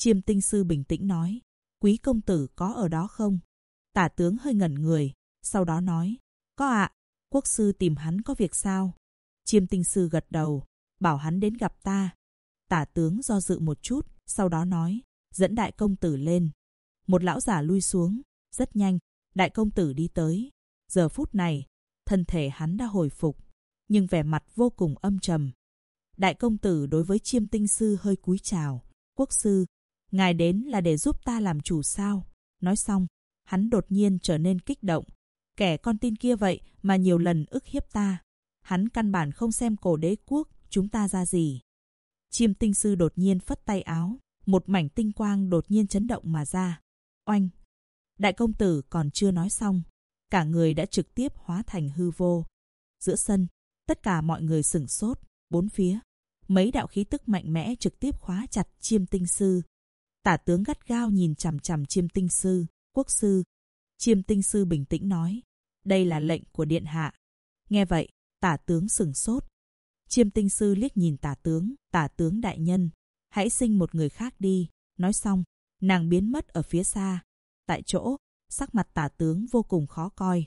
Chiêm Tinh Sư bình tĩnh nói, quý công tử có ở đó không? Tả tướng hơi ngẩn người, sau đó nói, có ạ. Quốc sư tìm hắn có việc sao? Chiêm Tinh Sư gật đầu, bảo hắn đến gặp ta. Tả tướng do dự một chút, sau đó nói, dẫn đại công tử lên. Một lão giả lui xuống, rất nhanh, đại công tử đi tới. Giờ phút này, thân thể hắn đã hồi phục, nhưng vẻ mặt vô cùng âm trầm. Đại công tử đối với Chiêm Tinh Sư hơi cúi chào, quốc sư, ngài đến là để giúp ta làm chủ sao? Nói xong, hắn đột nhiên trở nên kích động. Kẻ con tin kia vậy mà nhiều lần ức hiếp ta. Hắn căn bản không xem Cổ Đế quốc chúng ta ra gì. Chiêm Tinh Sư đột nhiên phất tay áo, một mảnh tinh quang đột nhiên chấn động mà ra. Oanh! Đại công tử còn chưa nói xong, cả người đã trực tiếp hóa thành hư vô. Giữa sân, tất cả mọi người sửng sốt, bốn phía. Mấy đạo khí tức mạnh mẽ trực tiếp khóa chặt Chiêm Tinh Sư. Tả tướng gắt gao nhìn chằm chằm Chiêm Tinh Sư, quốc sư. Chiêm Tinh Sư bình tĩnh nói, đây là lệnh của điện hạ. Nghe vậy, tả tướng sửng sốt. Chiêm Tinh Sư liếc nhìn tả tướng đại nhân, hãy sinh một người khác đi. Nói xong, nàng biến mất ở phía xa. Tại chỗ, sắc mặt tả tướng vô cùng khó coi.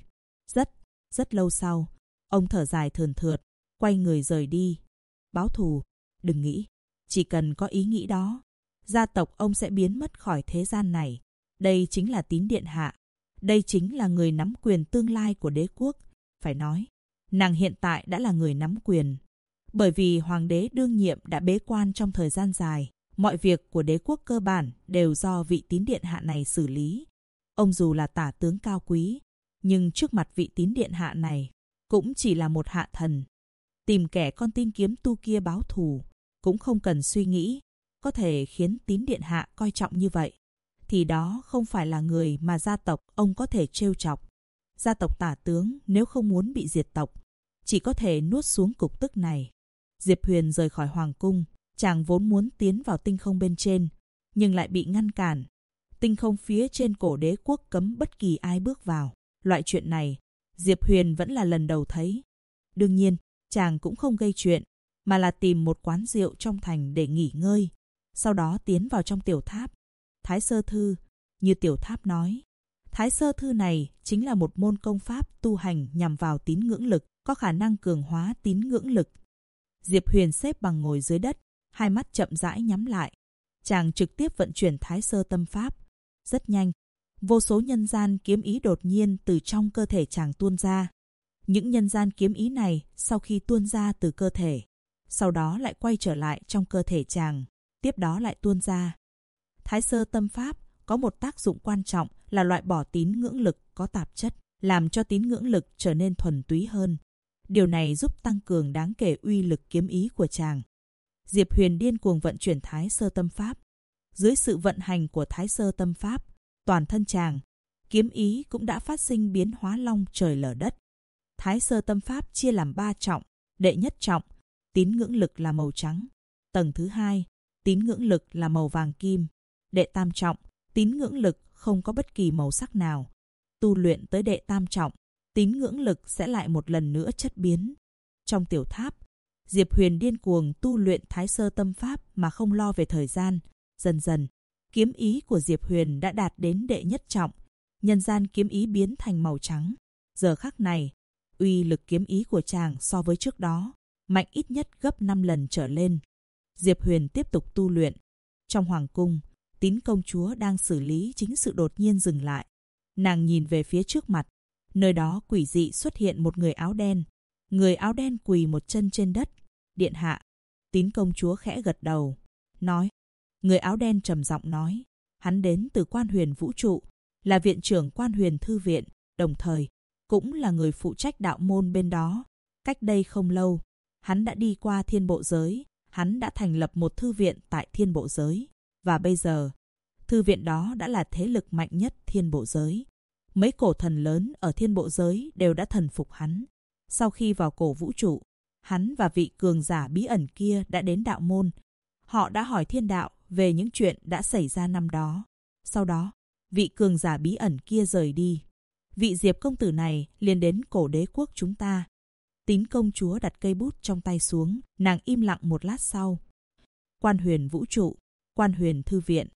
Rất lâu sau, ông thở dài thườn thượt, quay người rời đi. Báo thù, đừng nghĩ. Chỉ cần có ý nghĩ đó, gia tộc ông sẽ biến mất khỏi thế gian này. Đây chính là Tín điện hạ. Đây chính là người nắm quyền tương lai của đế quốc. Phải nói, nàng hiện tại đã là người nắm quyền. Bởi vì hoàng đế đương nhiệm đã bế quan trong thời gian dài, mọi việc của đế quốc cơ bản đều do vị Tín điện hạ này xử lý. Ông dù là tả tướng cao quý, nhưng trước mặt vị Tín điện hạ này cũng chỉ là một hạ thần. Tìm kẻ con tin kiếm tu kia báo thù cũng không cần suy nghĩ. Có thể khiến Tín điện hạ coi trọng như vậy, thì đó không phải là người mà gia tộc ông có thể trêu chọc. Gia tộc tả tướng nếu không muốn bị diệt tộc, chỉ có thể nuốt xuống cục tức này. Diệp Huyền rời khỏi hoàng cung, chàng vốn muốn tiến vào tinh không bên trên, nhưng lại bị ngăn cản. Tinh không phía trên Cổ Đế quốc cấm bất kỳ ai bước vào. Loại chuyện này, Diệp Huyền vẫn là lần đầu thấy. Đương nhiên, chàng cũng không gây chuyện, mà là tìm một quán rượu trong thành để nghỉ ngơi. Sau đó tiến vào trong tiểu tháp. Thái Sơ Thư, như tiểu tháp nói. Thái Sơ Thư này chính là một môn công pháp tu hành nhằm vào tín ngưỡng lực, có khả năng cường hóa tín ngưỡng lực. Diệp Huyền xếp bằng ngồi dưới đất, hai mắt chậm rãi nhắm lại. Chàng trực tiếp vận chuyển Thái Sơ Tâm Pháp. Rất nhanh, vô số nhân gian kiếm ý đột nhiên từ trong cơ thể chàng tuôn ra. Những nhân gian kiếm ý này sau khi tuôn ra từ cơ thể, sau đó lại quay trở lại trong cơ thể chàng, tiếp đó lại tuôn ra. Thái Sơ Tâm Pháp có một tác dụng quan trọng là loại bỏ tín ngưỡng lực có tạp chất, làm cho tín ngưỡng lực trở nên thuần túy hơn. Điều này giúp tăng cường đáng kể uy lực kiếm ý của chàng. Diệp Huyền điên cuồng vận chuyển Thái Sơ Tâm Pháp. Dưới sự vận hành của Thái Sơ Tâm Pháp, toàn thân chàng, kiếm ý cũng đã phát sinh biến hóa long trời lở đất. Thái Sơ Tâm Pháp chia làm 3 trọng. Đệ nhất trọng, tín ngưỡng lực là màu trắng. Tầng thứ 2, tín ngưỡng lực là màu vàng kim. Đệ tam trọng, tín ngưỡng lực không có bất kỳ màu sắc nào. Tu luyện tới đệ tam trọng, tín ngưỡng lực sẽ lại một lần nữa chất biến. Trong tiểu tháp, Diệp Huyền điên cuồng tu luyện Thái Sơ Tâm Pháp mà không lo về thời gian. Dần dần, kiếm ý của Diệp Huyền đã đạt đến đệ nhất trọng. Nhân gian kiếm ý biến thành màu trắng. Giờ khắc này, uy lực kiếm ý của chàng so với trước đó mạnh ít nhất gấp 5 lần trở lên. Diệp Huyền tiếp tục tu luyện. Trong hoàng cung, Tín công chúa đang xử lý chính sự đột nhiên dừng lại. Nàng nhìn về phía trước mặt. Nơi đó quỷ dị xuất hiện một người áo đen. Người áo đen quỳ một chân trên đất. Điện hạ. Tín công chúa khẽ gật đầu, nói. Người áo đen trầm giọng nói. Hắn đến từ Quan Huyền Vũ trụ, là viện trưởng Quan Huyền Thư viện, đồng thời cũng là người phụ trách đạo môn bên đó. Cách đây không lâu, hắn đã đi qua Thiên Bộ Giới. Hắn đã thành lập một thư viện tại Thiên Bộ Giới. Và bây giờ, thư viện đó đã là thế lực mạnh nhất Thiên Bộ Giới. Mấy cổ thần lớn ở Thiên Bộ Giới đều đã thần phục hắn. Sau khi vào cổ vũ trụ, hắn và vị cường giả bí ẩn kia đã đến đạo môn. Họ đã hỏi thiên đạo về những chuyện đã xảy ra năm đó. Sau đó, vị cường giả bí ẩn kia rời đi. Vị Diệp công tử này liền đến Cổ Đế quốc chúng ta. Tín công chúa đặt cây bút trong tay xuống, nàng im lặng một lát sau. Quan Huyền Vũ trụ, Quan Huyền Thư viện,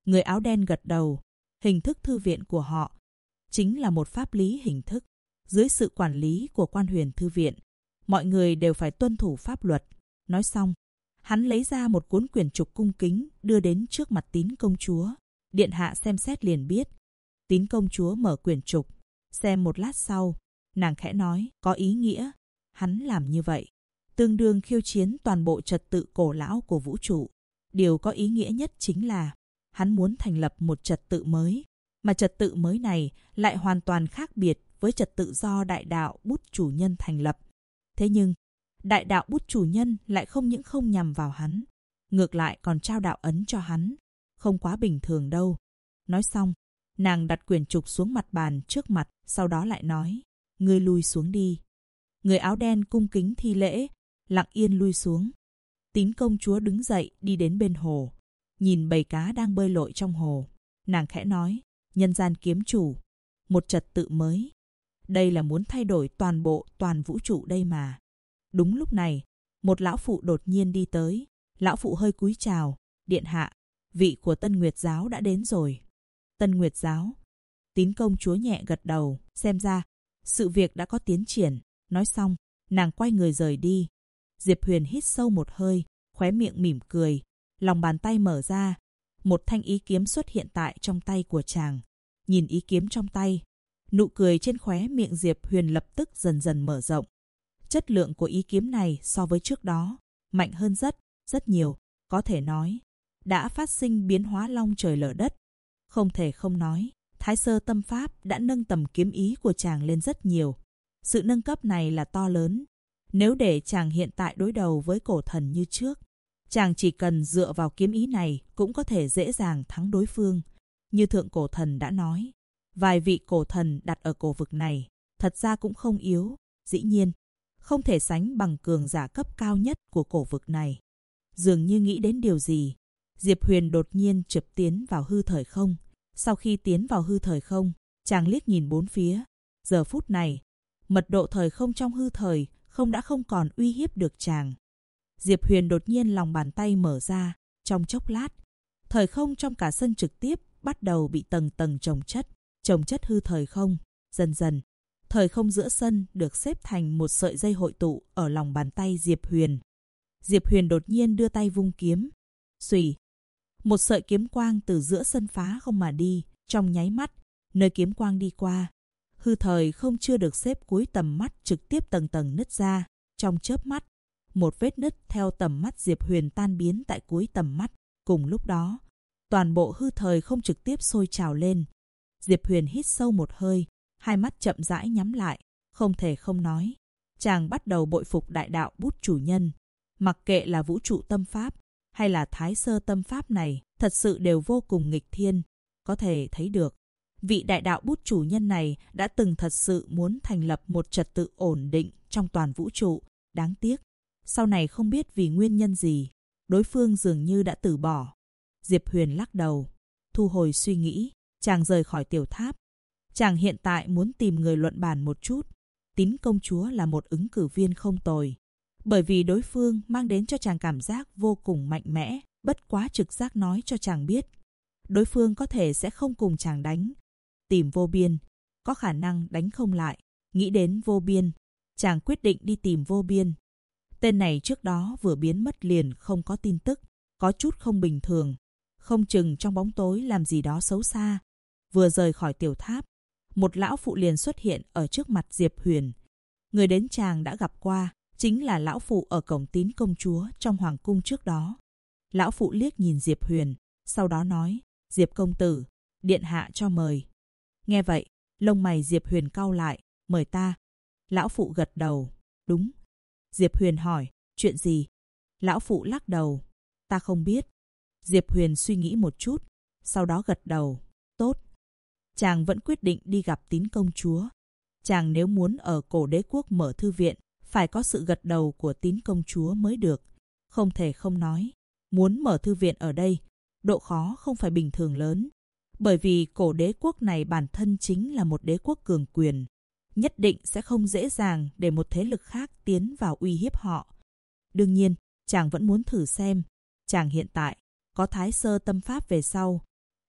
Người áo đen gật đầu. Hình thức thư viện của họ chính là một pháp lý hình thức. Dưới sự quản lý của quan huyền thư viện, mọi người đều phải tuân thủ pháp luật. Nói xong, hắn lấy ra một cuốn quyển trục cung kính đưa đến trước mặt Tín công chúa. Điện hạ xem xét liền biết. Tín công chúa mở quyển trục, xem một lát sau, nàng khẽ nói, có ý nghĩa. Hắn làm như vậy, tương đương khiêu chiến toàn bộ trật tự cổ lão của vũ trụ. Điều có ý nghĩa nhất chính là hắn muốn thành lập một trật tự mới, mà trật tự mới này lại hoàn toàn khác biệt với trật tự do đại đạo bút chủ nhân thành lập. Thế nhưng, đại đạo bút chủ nhân lại không những không nhằm vào hắn, ngược lại còn trao đạo ấn cho hắn. Không quá bình thường đâu. Nói xong, nàng đặt quyển trục xuống mặt bàn trước mặt, sau đó lại nói, ngươi lui xuống đi. Người áo đen cung kính thi lễ, lặng yên lui xuống. Tín công chúa đứng dậy đi đến bên hồ, nhìn bầy cá đang bơi lội trong hồ. Nàng khẽ nói, nhân gian kiếm chủ, một trật tự mới. Đây là muốn thay đổi toàn vũ trụ đây mà. Đúng lúc này, một lão phụ đột nhiên đi tới. Lão phụ hơi cúi chào, điện hạ, vị của Tân Nguyệt giáo đã đến rồi. Tân Nguyệt giáo? Tín công chúa nhẹ gật đầu, xem ra sự việc đã có tiến triển. Nói xong, nàng quay người rời đi. Diệp Huyền hít sâu một hơi, khóe miệng mỉm cười, lòng bàn tay mở ra, một thanh ý kiếm xuất hiện tại trong tay của chàng. Nhìn ý kiếm trong tay, nụ cười trên khóe miệng Diệp Huyền lập tức dần dần mở rộng. Chất lượng của ý kiếm này so với trước đó mạnh hơn rất nhiều, có thể nói đã phát sinh biến hóa long trời lở đất. Không thể không nói, Thái Sơ Tâm Pháp đã nâng tầm kiếm ý của chàng lên rất nhiều. Sự nâng cấp này là to lớn. Nếu để chàng hiện tại đối đầu với cổ thần như trước, chàng chỉ cần dựa vào kiếm ý này cũng có thể dễ dàng thắng đối phương. Như thượng cổ thần đã nói, vài vị cổ thần đặt ở cổ vực này thật ra cũng không yếu, dĩ nhiên không thể sánh bằng cường giả cấp cao nhất của cổ vực này. Dường như nghĩ đến điều gì, Diệp Huyền đột nhiên chợt tiến vào hư thời không. Sau khi tiến vào hư thời không, chàng liếc nhìn bốn phía. Giờ phút này, mật độ thời không trong hư thời không đã không còn uy hiếp được chàng. Diệp Huyền đột nhiên lòng bàn tay mở ra, trong chốc lát, thời không trong cả sân trực tiếp bắt đầu bị tầng tầng chồng chất hư thời không. Dần dần, thời không giữa sân được xếp thành một sợi dây hội tụ ở lòng bàn tay Diệp Huyền. Diệp Huyền đột nhiên đưa tay vung kiếm. Xùy, một sợi kiếm quang từ giữa sân phá không mà đi. Trong nháy mắt, nơi kiếm quang đi qua, hư thời không chưa được xếp cuối tầm mắt trực tiếp tầng tầng nứt ra. Trong chớp mắt, một vết nứt theo tầm mắt Diệp Huyền tan biến tại cuối tầm mắt. Cùng lúc đó, toàn bộ hư thời không trực tiếp sôi trào lên. Diệp Huyền hít sâu một hơi, hai mắt chậm rãi nhắm lại. Không thể không nói, chàng bắt đầu bội phục đại đạo bút chủ nhân. Mặc kệ là vũ trụ tâm pháp hay là Thái Sơ Tâm Pháp này, thật sự đều vô cùng nghịch thiên. Có thể thấy được, vị đại đạo bút chủ nhân này đã từng thật sự muốn thành lập một trật tự ổn định trong toàn vũ trụ. Đáng tiếc, sau này không biết vì nguyên nhân gì, đối phương dường như đã từ bỏ. Diệp Huyền lắc đầu, thu hồi suy nghĩ, chàng rời khỏi tiểu tháp. Chàng hiện tại muốn tìm người luận bàn một chút. Tín công chúa là một ứng cử viên không tồi, bởi vì đối phương mang đến cho chàng cảm giác vô cùng mạnh mẽ. Bất quá trực giác nói cho chàng biết, đối phương có thể sẽ không cùng chàng đánh. Tìm Vô Biên, có khả năng đánh không lại. Nghĩ đến Vô Biên, chàng quyết định đi tìm Vô Biên. Tên này trước đó vừa biến mất liền không có tin tức, có chút không bình thường. Không chừng trong bóng tối làm gì đó xấu xa. Vừa rời khỏi tiểu tháp, một lão phụ liền xuất hiện ở trước mặt Diệp Huyền. Người đến chàng đã gặp qua, chính là lão phụ ở cổng Tín công chúa trong hoàng cung trước đó. Lão phụ liếc nhìn Diệp Huyền, sau đó nói, Diệp công tử, điện hạ cho mời. Nghe vậy, lông mày Diệp Huyền cau lại, mời ta. Lão phụ gật đầu, đúng. Diệp Huyền hỏi, chuyện gì? Lão phụ lắc đầu, ta không biết. Diệp Huyền suy nghĩ một chút, sau đó gật đầu, tốt. Chàng vẫn quyết định đi gặp Tín công chúa. Chàng nếu muốn ở cổ đế quốc mở thư viện, phải có sự gật đầu của Tín công chúa mới được. Không thể không nói, muốn mở thư viện ở đây, độ khó không phải bình thường lớn. Bởi vì cổ đế quốc này bản thân chính là một đế quốc cường quyền. Nhất định sẽ không dễ dàng để một thế lực khác tiến vào uy hiếp họ. Đương nhiên, chàng vẫn muốn thử xem. Chàng hiện tại có Thái Sơ Tâm Pháp về sau,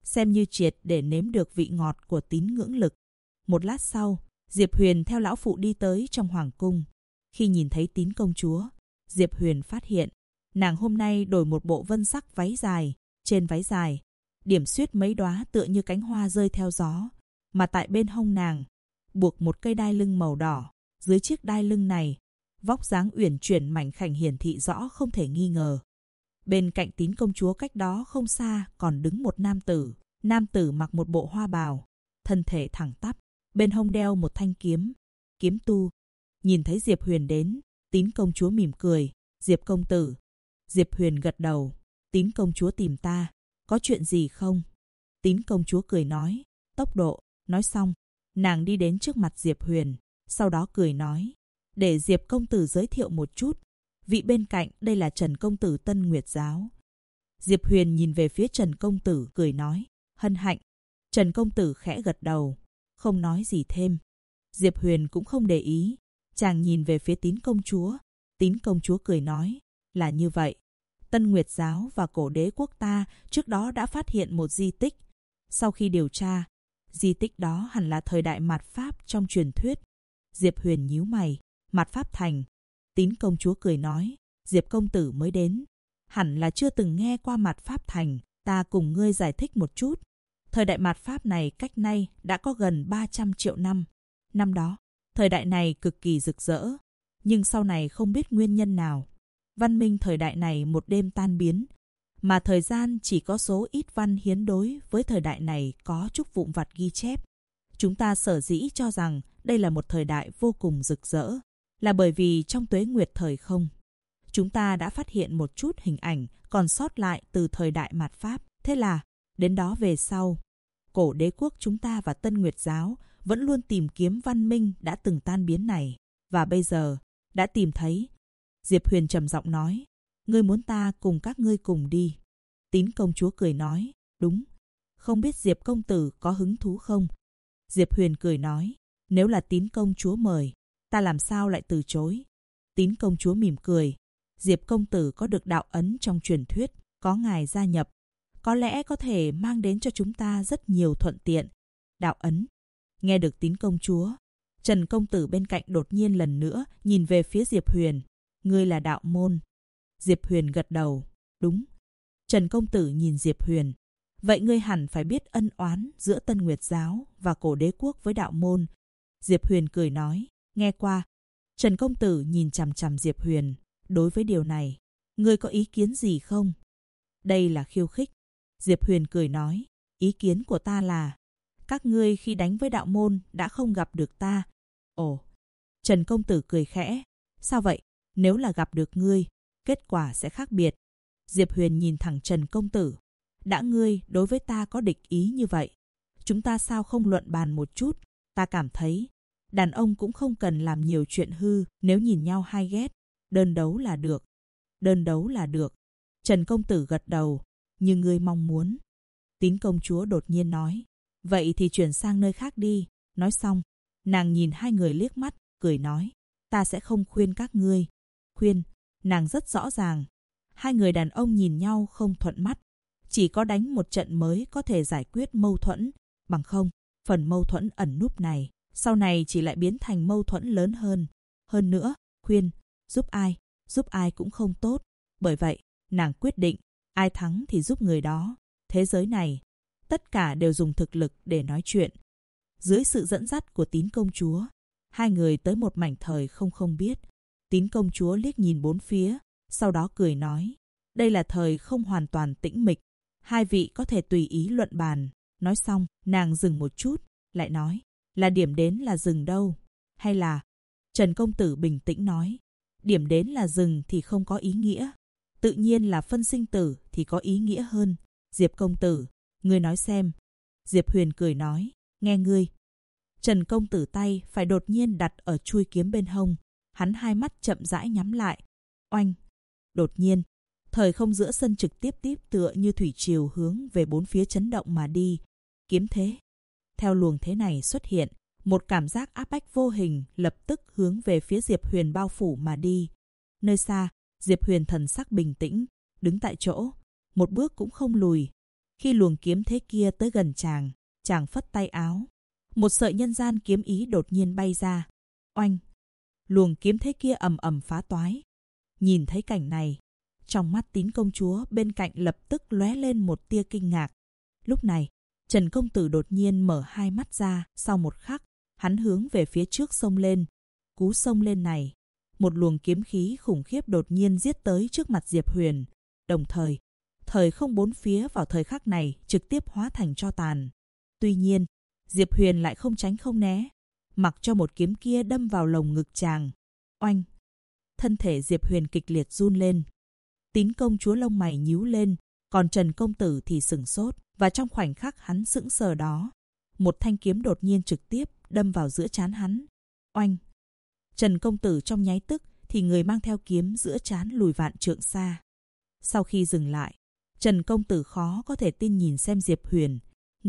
xem như triệt để nếm được vị ngọt của tín ngưỡng lực. Một lát sau, Diệp Huyền theo lão phụ đi tới trong hoàng cung. Khi nhìn thấy Tín công chúa, Diệp Huyền phát hiện nàng hôm nay đổi một bộ vân sắc váy dài. Trên váy dài, điểm xuyết mấy đóa tựa như cánh hoa rơi theo gió, mà tại bên hông nàng buộc một cây đai lưng màu đỏ. Dưới chiếc đai lưng này, vóc dáng uyển chuyển mảnh khảnh hiển thị rõ không thể nghi ngờ. Bên cạnh Tín công chúa cách đó không xa còn đứng một nam tử. Nam tử mặc một bộ hoa bào, thân thể thẳng tắp, bên hông đeo một thanh kiếm, kiếm tu. Nhìn thấy Diệp Huyền đến, Tín công chúa mỉm cười. Diệp công tử. Diệp Huyền gật đầu. Tín công chúa tìm ta, có chuyện gì không? Tín công chúa cười nói, tốc độ. Nói xong, nàng đi đến trước mặt Diệp Huyền, sau đó cười nói, để Diệp công tử giới thiệu một chút. Vị bên cạnh đây là Trần công tử Tân Nguyệt giáo. Diệp Huyền nhìn về phía Trần công tử cười nói, hân hạnh. Trần công tử khẽ gật đầu, không nói gì thêm. Diệp Huyền cũng không để ý, chàng nhìn về phía Tín công chúa. Tín công chúa cười nói, là như vậy. Tân Nguyệt giáo và cổ đế quốc ta trước đó đã phát hiện một di tích. Sau khi điều tra, di tích đó hẳn là thời đại mạt Pháp trong truyền thuyết. Diệp Huyền nhíu mày, mạt Pháp thành. Tín công chúa cười nói, Diệp công tử mới đến, hẳn là chưa từng nghe qua mạt Pháp thành. Ta cùng ngươi giải thích một chút. Thời đại mạt Pháp này cách nay đã có gần 300 triệu năm. Năm đó, thời đại này cực kỳ rực rỡ, nhưng sau này không biết nguyên nhân nào, văn minh thời đại này một đêm tan biến, mà thời gian chỉ có số ít văn hiến đối với thời đại này có chút vụn vặt ghi chép. Chúng ta sở dĩ cho rằng đây là một thời đại vô cùng rực rỡ, là bởi vì trong tuế nguyệt thời không, chúng ta đã phát hiện một chút hình ảnh còn sót lại từ thời đại mạt Pháp. Thế là, đến đó về sau, cổ đế quốc chúng ta và Tân Nguyệt giáo vẫn luôn tìm kiếm văn minh đã từng tan biến này, và bây giờ đã tìm thấy. Diệp Huyền trầm giọng nói, ngươi muốn ta cùng các ngươi cùng đi. Tín công chúa cười nói, đúng. Không biết Diệp công tử có hứng thú không? Diệp Huyền cười nói, nếu là Tín công chúa mời, ta làm sao lại từ chối. Tín công chúa mỉm cười, Diệp công tử có được đạo ấn trong truyền thuyết, có ngài gia nhập, có lẽ có thể mang đến cho chúng ta rất nhiều thuận tiện. Đạo ấn. Nghe được Tín công chúa, Trần công tử bên cạnh đột nhiên lần nữa nhìn về phía Diệp Huyền. Ngươi là đạo môn. Diệp Huyền gật đầu. Đúng. Trần công tử nhìn Diệp Huyền. Vậy ngươi hẳn phải biết ân oán giữa Tân Nguyệt giáo và cổ đế quốc với đạo môn. Diệp Huyền cười nói. Nghe qua. Trần công tử nhìn chằm chằm Diệp Huyền. Đối với điều này, ngươi có ý kiến gì không? Đây là khiêu khích. Diệp Huyền cười nói. Ý kiến của ta là, các ngươi khi đánh với đạo môn đã không gặp được ta. Ồ. Trần công tử cười khẽ. Sao vậy? Nếu là gặp được ngươi, kết quả sẽ khác biệt. Diệp Huyền nhìn thẳng Trần công tử. Đã ngươi đối với ta có địch ý như vậy, chúng ta sao không luận bàn một chút? Ta cảm thấy, đàn ông cũng không cần làm nhiều chuyện hư. Nếu nhìn nhau hay ghét, đơn đấu là được. Đơn đấu là được. Trần công tử gật đầu. Như ngươi mong muốn. Tín công chúa đột nhiên nói. Vậy thì chuyển sang nơi khác đi. Nói xong, nàng nhìn hai người liếc mắt, cười nói. Ta sẽ không khuyên các ngươi. Khuyên, nàng rất rõ ràng. Hai người đàn ông nhìn nhau không thuận mắt. Chỉ có đánh một trận mới có thể giải quyết mâu thuẫn. Bằng không, phần mâu thuẫn ẩn núp này, sau này chỉ lại biến thành mâu thuẫn lớn hơn. Hơn nữa, khuyên, giúp ai cũng không tốt. Bởi vậy, nàng quyết định, ai thắng thì giúp người đó. Thế giới này, tất cả đều dùng thực lực để nói chuyện. Dưới sự dẫn dắt của Tín công chúa, hai người tới một mảnh thời không biết. Tín công chúa liếc nhìn bốn phía, sau đó cười nói. Đây là thời không hoàn toàn tĩnh mịch. Hai vị có thể tùy ý luận bàn. Nói xong, nàng dừng một chút, lại nói. Là điểm đến là dừng đâu? Hay là... Trần công tử bình tĩnh nói. Điểm đến là dừng thì không có ý nghĩa. Tự nhiên là phân sinh tử thì có ý nghĩa hơn. Diệp công tử, ngươi nói xem. Diệp Huyền cười nói. Nghe ngươi. Trần công tử tay phải đột nhiên đặt ở chuôi kiếm bên hông. Hắn hai mắt chậm rãi nhắm lại. Oanh. Đột nhiên, thời không giữa sân trực tiếp tựa như thủy triều hướng về bốn phía chấn động mà đi. Kiếm thế. Theo luồng thế này xuất hiện, một cảm giác áp bách vô hình lập tức hướng về phía Diệp Huyền bao phủ mà đi. Nơi xa, Diệp Huyền thần sắc bình tĩnh, đứng tại chỗ, một bước cũng không lùi. Khi luồng kiếm thế kia tới gần chàng phất tay áo. Một sợi nhân gian kiếm ý đột nhiên bay ra. Oanh! Luồng kiếm thế kia ầm ầm phá toái. Nhìn thấy cảnh này, trong mắt Tín công chúa bên cạnh lập tức lóe lên một tia kinh ngạc. Lúc này, Trần công tử đột nhiên mở hai mắt ra, sau một khắc, hắn hướng về phía trước xông lên. Cú xông lên này, một luồng kiếm khí khủng khiếp đột nhiên giết tới trước mặt Diệp Huyền, đồng thời, thời không bốn phía vào thời khắc này trực tiếp hóa thành tro tàn. Tuy nhiên, Diệp Huyền lại không tránh không né, mặc cho một kiếm kia đâm vào lồng ngực chàng. Oanh! Thân thể Diệp Huyền kịch liệt run lên. Tín công chúa lông mày nhíu lên, còn Trần công tử thì sửng sốt, và trong khoảnh khắc hắn sững sờ đó, một thanh kiếm đột nhiên trực tiếp đâm vào giữa trán hắn. Oanh! Trần công tử trong nháy tức thì người mang theo kiếm giữa trán lùi vạn trượng xa. Sau khi dừng lại, Trần công tử khó có thể tin nhìn xem Diệp Huyền.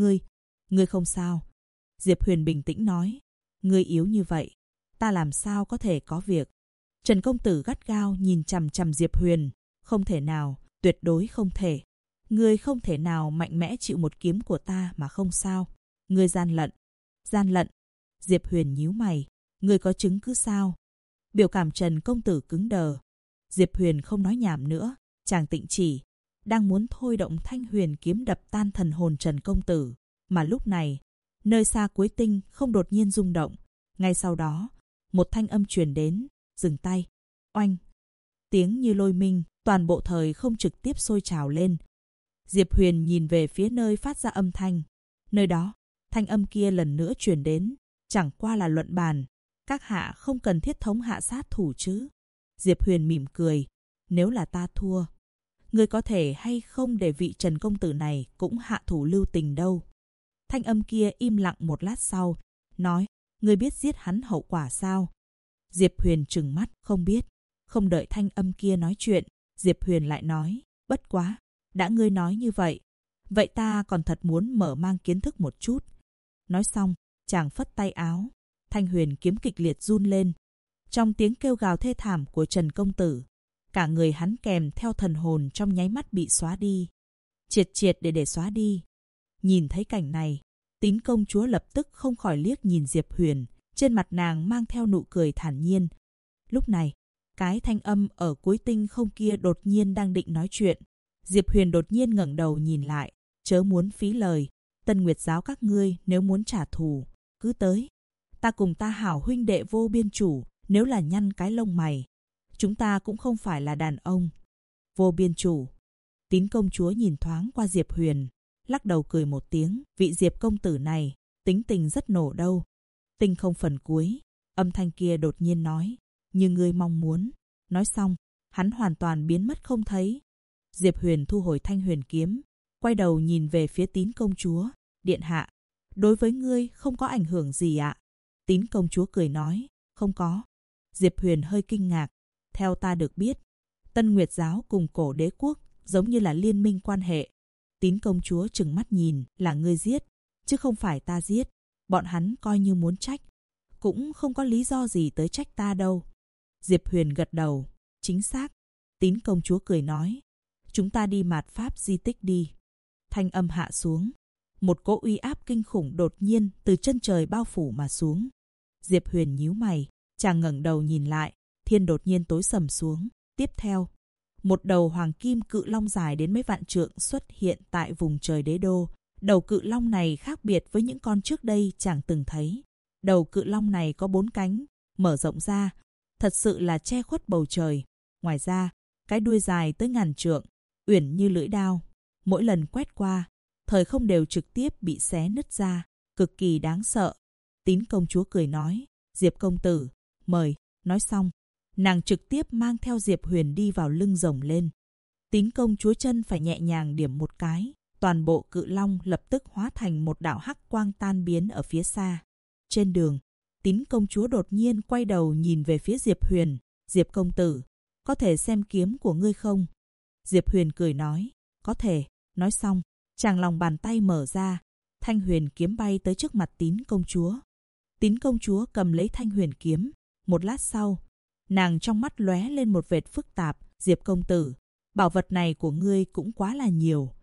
Ngươi không sao. Diệp Huyền bình tĩnh nói. Ngươi yếu như vậy, ta làm sao có thể có việc. Trần công tử gắt gao nhìn chằm chằm Diệp Huyền. Không thể nào, tuyệt đối không thể. Ngươi không thể nào mạnh mẽ chịu một kiếm của ta mà không sao. Ngươi gian lận. Gian lận. Diệp Huyền nhíu mày. Ngươi có chứng cứ sao? Biểu cảm Trần công tử cứng đờ. Diệp Huyền không nói nhảm nữa. Chàng tịnh chỉ, đang muốn thôi động thanh huyền kiếm đập tan thần hồn Trần công tử. Mà lúc này, nơi xa cuối tinh không đột nhiên rung động. Ngay sau đó, một thanh âm truyền đến. Dừng tay. Oanh! Tiếng như lôi minh, toàn bộ thời không trực tiếp sôi trào lên. Diệp Huyền nhìn về phía nơi phát ra âm thanh. Nơi đó, thanh âm kia lần nữa truyền đến. Chẳng qua là luận bàn. Các hạ không cần thiết thống hạ sát thủ chứ. Diệp Huyền mỉm cười. Nếu là ta thua, ngươi có thể hay không để vị Trần công tử này cũng hạ thủ lưu tình đâu. Thanh âm kia im lặng một lát sau, nói, ngươi biết giết hắn hậu quả sao? Diệp Huyền trừng mắt, không biết. Không đợi thanh âm kia nói chuyện, Diệp Huyền lại nói, bất quá, đã ngươi nói như vậy, vậy ta còn thật muốn mở mang kiến thức một chút. Nói xong, chàng phất tay áo, thanh huyền kiếm kịch liệt run lên. Trong tiếng kêu gào thê thảm của Trần công tử, cả người hắn kèm theo thần hồn trong nháy mắt bị xóa đi. Triệt để xóa đi. Nhìn thấy cảnh này, Tín công chúa lập tức không khỏi liếc nhìn Diệp Huyền, trên mặt nàng mang theo nụ cười thản nhiên. Lúc này, cái thanh âm ở cuối tinh không kia đột nhiên đang định nói chuyện. Diệp Huyền đột nhiên ngẩng đầu nhìn lại, chớ muốn phí lời. Tân Nguyệt giáo các ngươi nếu muốn trả thù, cứ tới. Ta cùng ta hảo huynh đệ vô biên chủ, nếu là nhăn cái lông mày, chúng ta cũng không phải là đàn ông. Vô biên chủ. Tín công chúa nhìn thoáng qua Diệp Huyền, lắc đầu cười một tiếng. Vị Diệp công tử này, tính tình rất nổ đâu. Tinh không phần cuối, âm thanh kia đột nhiên nói, như ngươi mong muốn. Nói xong, hắn hoàn toàn biến mất không thấy. Diệp Huyền thu hồi thanh huyền kiếm, quay đầu nhìn về phía Tín công chúa. Điện hạ, đối với ngươi không có ảnh hưởng gì ạ? Tín công chúa cười nói, không có. Diệp Huyền hơi kinh ngạc. Theo ta được biết, Tân Nguyệt giáo cùng Cổ Đế quốc giống như là liên minh quan hệ. Tín công chúa trừng mắt nhìn, là ngươi giết, chứ không phải ta giết. Bọn hắn coi như muốn trách, cũng không có lý do gì tới trách ta đâu. Diệp Huyền gật đầu, chính xác. Tín công chúa cười nói, chúng ta đi mạt pháp di tích đi. Thanh âm hạ xuống, một cỗ uy áp kinh khủng đột nhiên từ chân trời bao phủ mà xuống. Diệp Huyền nhíu mày, chàng ngẩng đầu nhìn lại, thiên đột nhiên tối sầm xuống. Tiếp theo, một đầu hoàng kim cự long dài đến mấy vạn trượng xuất hiện tại vùng trời đế đô. Đầu cự long này khác biệt với những con trước đây chàng từng thấy. Đầu cự long này có 4 cánh, mở rộng ra, thật sự là che khuất bầu trời. Ngoài ra, cái đuôi dài tới ngàn trượng, uyển như lưỡi đao. Mỗi lần quét qua, thời không đều trực tiếp bị xé nứt ra, cực kỳ đáng sợ. Tín công chúa cười nói, Diệp công tử, mời. Nói xong, nàng trực tiếp mang theo Diệp Huyền đi vào lưng rồng lên. Tín công chúa chân phải nhẹ nhàng điểm một cái, toàn bộ cự long lập tức hóa thành một đạo hắc quang tan biến ở phía xa. Trên đường, Tín công chúa đột nhiên quay đầu nhìn về phía Diệp Huyền. Diệp công tử, có thể xem kiếm của ngươi không? Diệp Huyền cười nói, có thể. Nói xong, chàng lòng bàn tay mở ra, thanh huyền kiếm bay tới trước mặt Tín công chúa. Tín công chúa cầm lấy thanh huyền kiếm. Một lát sau, nàng trong mắt lóe lên một vệt phức tạp. Diệp công tử, bảo vật này của ngươi cũng quá là nhiều.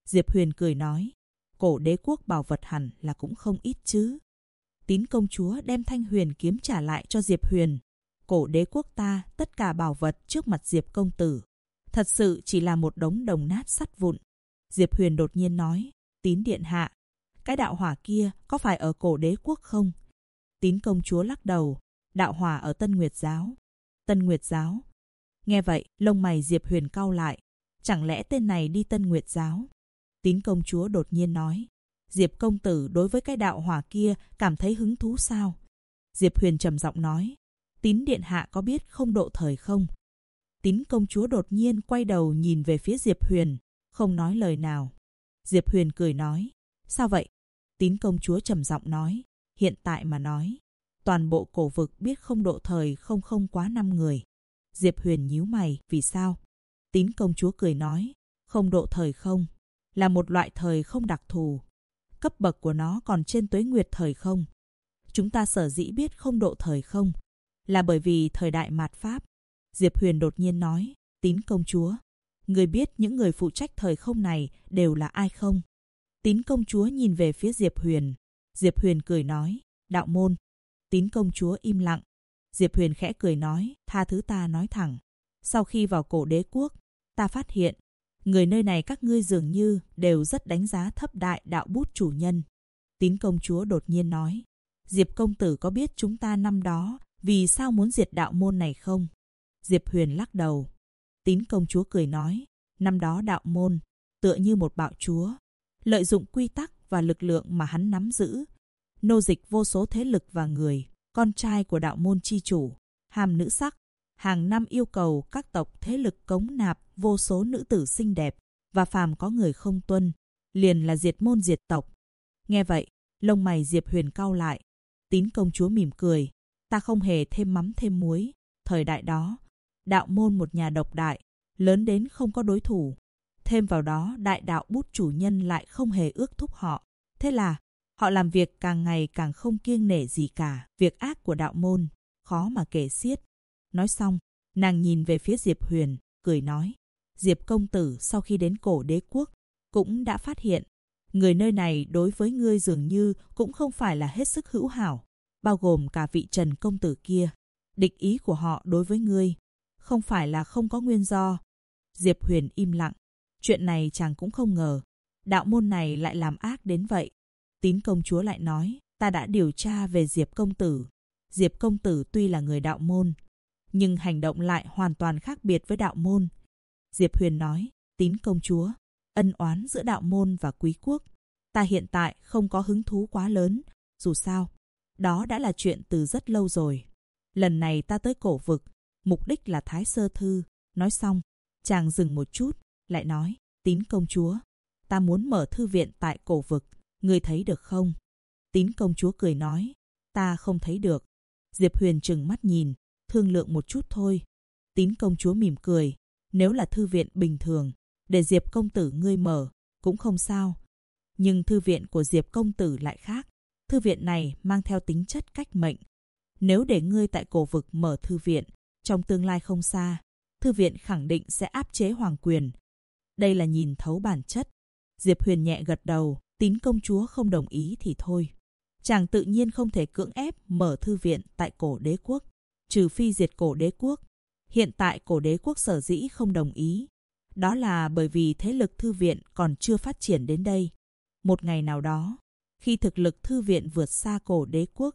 Diệp Huyền cười nói, cổ đế quốc bảo vật hẳn là cũng không ít chứ. Tín công chúa đem thanh huyền kiếm trả lại cho Diệp Huyền. Cổ đế quốc ta tất cả bảo vật trước mặt Diệp công tử, thật sự chỉ là một đống đồng nát sắt vụn. Diệp Huyền đột nhiên nói, Tín điện hạ, cái đạo hỏa kia có phải ở cổ đế quốc không? Tín công chúa lắc đầu, đạo hỏa ở Tân Nguyệt giáo. Tân Nguyệt giáo? Nghe vậy, lông mày Diệp Huyền cau lại. Chẳng lẽ tên này đi Tân Nguyệt giáo? Tín công chúa đột nhiên nói, Diệp công tử đối với cái đạo hỏa kia cảm thấy hứng thú sao? Diệp Huyền trầm giọng nói, Tín điện hạ có biết không độ thời không? Tín công chúa đột nhiên quay đầu nhìn về phía Diệp Huyền, không nói lời nào. Diệp Huyền cười nói, sao vậy? Tín công chúa trầm giọng nói, hiện tại mà nói, toàn bộ cổ vực biết không độ thời không quá 5 người. Diệp Huyền nhíu mày, vì sao? Tín công chúa cười nói, không độ thời không là một loại thời không đặc thù. Cấp bậc của nó còn trên tuế nguyệt thời không. Chúng ta sở dĩ biết không độ thời không là bởi vì thời đại mạt Pháp. Diệp Huyền đột nhiên nói, Tín công chúa, người biết những người phụ trách thời không này đều là ai không? Tín công chúa nhìn về phía Diệp Huyền. Diệp Huyền cười nói, đạo môn. Tín công chúa im lặng. Diệp Huyền khẽ cười nói, tha thứ ta nói thẳng. Sau khi vào cổ đế quốc, ta phát hiện, người nơi này các ngươi dường như đều rất đánh giá thấp đại đạo bút chủ nhân. Tín công chúa đột nhiên nói, Diệp công tử có biết chúng ta năm đó vì sao muốn diệt đạo môn này không? Diệp Huyền lắc đầu. Tín công chúa cười nói, năm đó đạo môn tựa như một bạo chúa, lợi dụng quy tắc và lực lượng mà hắn nắm giữ, nô dịch vô số thế lực và người. Con trai của đạo môn chi chủ, ham nữ sắc, hàng năm yêu cầu các tộc thế lực cống nạp vô số nữ tử xinh đẹp, và phàm có người không tuân, liền là diệt môn diệt tộc. Nghe vậy, lông mày Diệp Huyền cau lại. Tín công chúa mỉm cười, ta không hề thêm mắm thêm muối. Thời đại đó, đạo môn một nhà độc đại, lớn đến không có đối thủ. Thêm vào đó, đại đạo bút chủ nhân lại không hề ước thúc họ. Thế là họ làm việc càng ngày càng không kiêng nể gì cả. Việc ác của đạo môn khó mà kể xiết. Nói xong, nàng nhìn về phía Diệp Huyền, cười nói, Diệp công tử sau khi đến cổ đế quốc cũng đã phát hiện, người nơi này đối với ngươi dường như cũng không phải là hết sức hữu hảo, bao gồm cả vị Trần công tử kia. Địch ý của họ đối với ngươi không phải là không có nguyên do. Diệp Huyền im lặng. Chuyện này chàng cũng không ngờ, đạo môn này lại làm ác đến vậy. Tín công chúa lại nói, ta đã điều tra về Diệp công tử. Diệp công tử tuy là người đạo môn, nhưng hành động lại hoàn toàn khác biệt với đạo môn. Diệp Huyền nói, Tín công chúa, ân oán giữa đạo môn và quý quốc, ta hiện tại không có hứng thú quá lớn. Dù sao, đó đã là chuyện từ rất lâu rồi. Lần này ta tới cổ vực, mục đích là Thái Sơ Thư. Nói xong, chàng dừng một chút, lại nói, Tín công chúa, ta muốn mở thư viện tại cổ vực, ngươi thấy được không? Tín công chúa cười nói, ta không thấy được. Diệp Huyền trừng mắt nhìn, thương lượng một chút thôi. Tín công chúa mỉm cười, nếu là thư viện bình thường, để Diệp công tử ngươi mở, cũng không sao. Nhưng thư viện của Diệp công tử lại khác. Thư viện này mang theo tính chất cách mệnh. Nếu để ngươi tại cổ vực mở thư viện, trong tương lai không xa, thư viện khẳng định sẽ áp chế hoàng quyền. Đây là nhìn thấu bản chất. Diệp Huyền nhẹ gật đầu. Tín công chúa không đồng ý thì thôi. Chàng tự nhiên không thể cưỡng ép mở thư viện tại cổ đế quốc, trừ phi diệt cổ đế quốc. Hiện tại cổ đế quốc sở dĩ không đồng ý, đó là bởi vì thế lực thư viện còn chưa phát triển đến đây. Một ngày nào đó, khi thực lực thư viện vượt xa cổ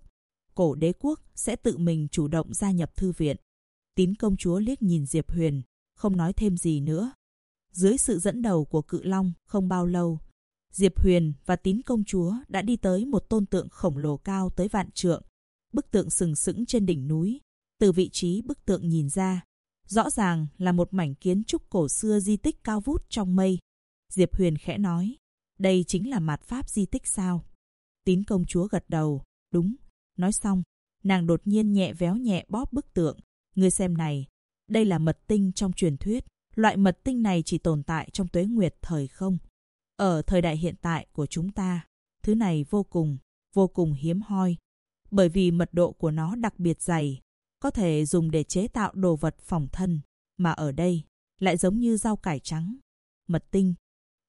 đế quốc sẽ tự mình chủ động gia nhập thư viện. Tín công chúa liếc nhìn Diệp Huyền, không nói thêm gì nữa. Dưới sự dẫn đầu của Cự Long, không bao lâu, Diệp Huyền và Tín công chúa đã đi tới một tôn tượng khổng lồ cao tới vạn trượng. Bức tượng sừng sững trên đỉnh núi. Từ vị trí bức tượng nhìn ra, rõ ràng là một mảnh kiến trúc cổ xưa di tích cao vút trong mây. Diệp Huyền khẽ nói, đây chính là mạt Pháp di tích sao? Tín công chúa gật đầu, đúng. Nói xong, nàng đột nhiên nhẹ véo nhẹ bóp bức tượng. Ngươi xem này, đây là mật tinh trong truyền thuyết. Loại mật tinh này chỉ tồn tại trong tuế nguyệt thời không. Ở thời đại hiện tại của chúng ta, thứ này vô cùng hiếm hoi. Bởi vì mật độ của nó đặc biệt dày, có thể dùng để chế tạo đồ vật phòng thân. Mà ở đây, lại giống như rau cải trắng. Mật tinh.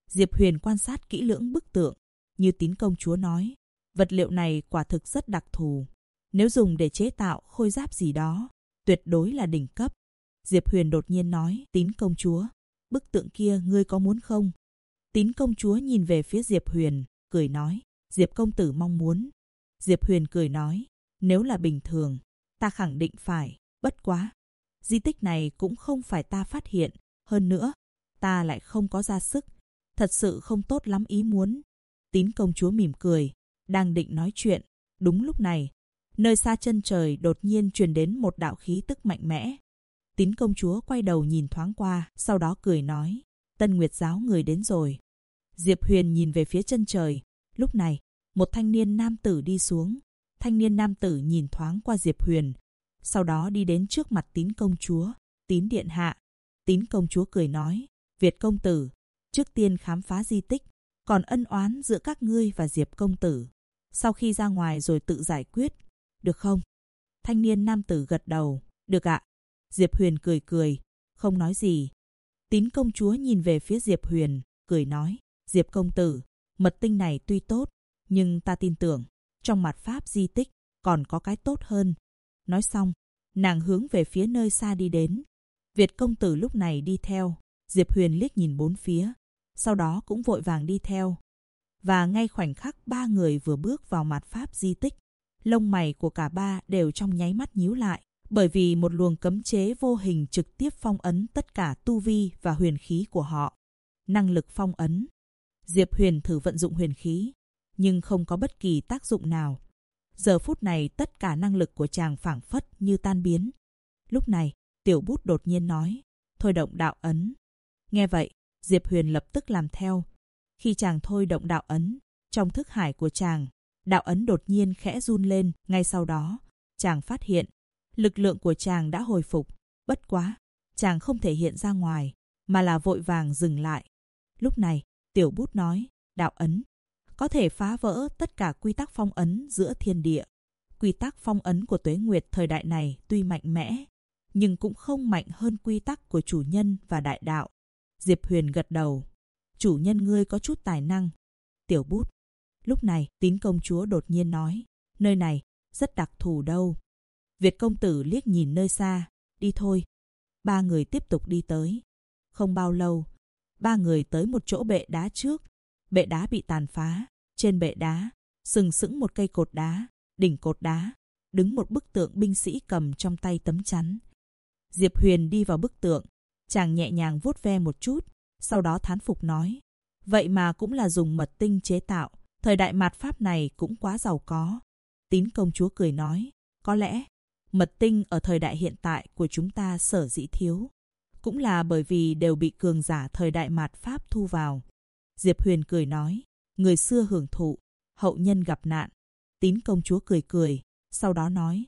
Diệp Huyền quan sát kỹ lưỡng bức tượng, như Tín công chúa nói, vật liệu này quả thực rất đặc thù. Nếu dùng để chế tạo khôi giáp gì đó, tuyệt đối là đỉnh cấp. Diệp Huyền đột nhiên nói, Tín công chúa, bức tượng kia ngươi có muốn không? Tín công chúa nhìn về phía Diệp Huyền, cười nói, Diệp công tử mong muốn. Diệp Huyền cười nói, nếu là bình thường, ta khẳng định phải, bất quá. Di tích này cũng không phải ta phát hiện, hơn nữa, ta lại không có ra sức, thật sự không tốt lắm ý muốn. Tín công chúa mỉm cười, đang định nói chuyện, đúng lúc này, nơi xa chân trời đột nhiên truyền đến một đạo khí tức mạnh mẽ. Tín công chúa quay đầu nhìn thoáng qua, sau đó cười nói, Tân Nguyệt giáo người đến rồi. Diệp Huyền nhìn về phía chân trời, lúc này, một thanh niên nam tử đi xuống. Thanh niên nam tử nhìn thoáng qua Diệp Huyền, sau đó đi đến trước mặt Tín công chúa, Tín điện hạ. Tín công chúa cười nói, Việt công tử, trước tiên khám phá di tích, còn ân oán giữa các ngươi và Diệp công tử. Sau khi ra ngoài rồi tự giải quyết, được không? Thanh niên nam tử gật đầu, được ạ. Diệp Huyền cười cười, không nói gì. Tín công chúa nhìn về phía Diệp Huyền, cười nói, Diệp công tử, mật tinh này tuy tốt, nhưng ta tin tưởng, trong mặt pháp di tích, còn có cái tốt hơn. Nói xong, nàng hướng về phía nơi xa đi đến. Việt công tử lúc này đi theo, Diệp Huyền liếc nhìn bốn phía, sau đó cũng vội vàng đi theo. Và ngay khoảnh khắc ba người vừa bước vào mặt pháp di tích, lông mày của cả ba đều trong nháy mắt nhíu lại, bởi vì một luồng cấm chế vô hình trực tiếp phong ấn tất cả tu vi và huyền khí của họ. Năng lực phong ấn. Diệp Huyền thử vận dụng huyền khí, nhưng không có bất kỳ tác dụng nào. Giờ phút này tất cả năng lực của chàng phảng phất như tan biến. Lúc này, Tiểu Bút đột nhiên nói, thôi động đạo ấn. Nghe vậy, Diệp Huyền lập tức làm theo. Khi chàng thôi động đạo ấn, trong thức hải của chàng, đạo ấn đột nhiên khẽ run lên. Ngay sau đó, chàng phát hiện, lực lượng của chàng đã hồi phục. Bất quá, chàng không thể hiện ra ngoài, mà là vội vàng dừng lại. Lúc này, Tiểu Bút nói, đạo ấn có thể phá vỡ tất cả quy tắc phong ấn giữa thiên địa. Quy tắc phong ấn của Tuế Nguyệt thời đại này tuy mạnh mẽ, nhưng cũng không mạnh hơn quy tắc của chủ nhân và đại đạo. Diệp Huyền gật đầu. Chủ nhân ngươi có chút tài năng. Tiểu Bút. Lúc này, Tín công chúa đột nhiên nói, nơi này rất đặc thù đâu. Việt công tử liếc nhìn nơi xa, đi thôi. Ba người tiếp tục đi tới. Không bao lâu, ba người tới một chỗ bệ đá trước. Bệ đá bị tàn phá. Trên bệ đá, sừng sững một cây cột đá. Đỉnh cột đá, đứng một bức tượng binh sĩ cầm trong tay tấm chắn. Diệp Huyền đi vào bức tượng. Chàng nhẹ nhàng vuốt ve một chút, sau đó thán phục nói, vậy mà cũng là dùng mật tinh chế tạo. Thời đại mạt Pháp này cũng quá giàu có. Tín công chúa cười nói, có lẽ mật tinh ở thời đại hiện tại của chúng ta sở dĩ thiếu, cũng là bởi vì đều bị cường giả thời đại mạt Pháp thu vào. Diệp Huyền cười nói, người xưa hưởng thụ, hậu nhân gặp nạn. Tín công chúa cười cười, sau đó nói,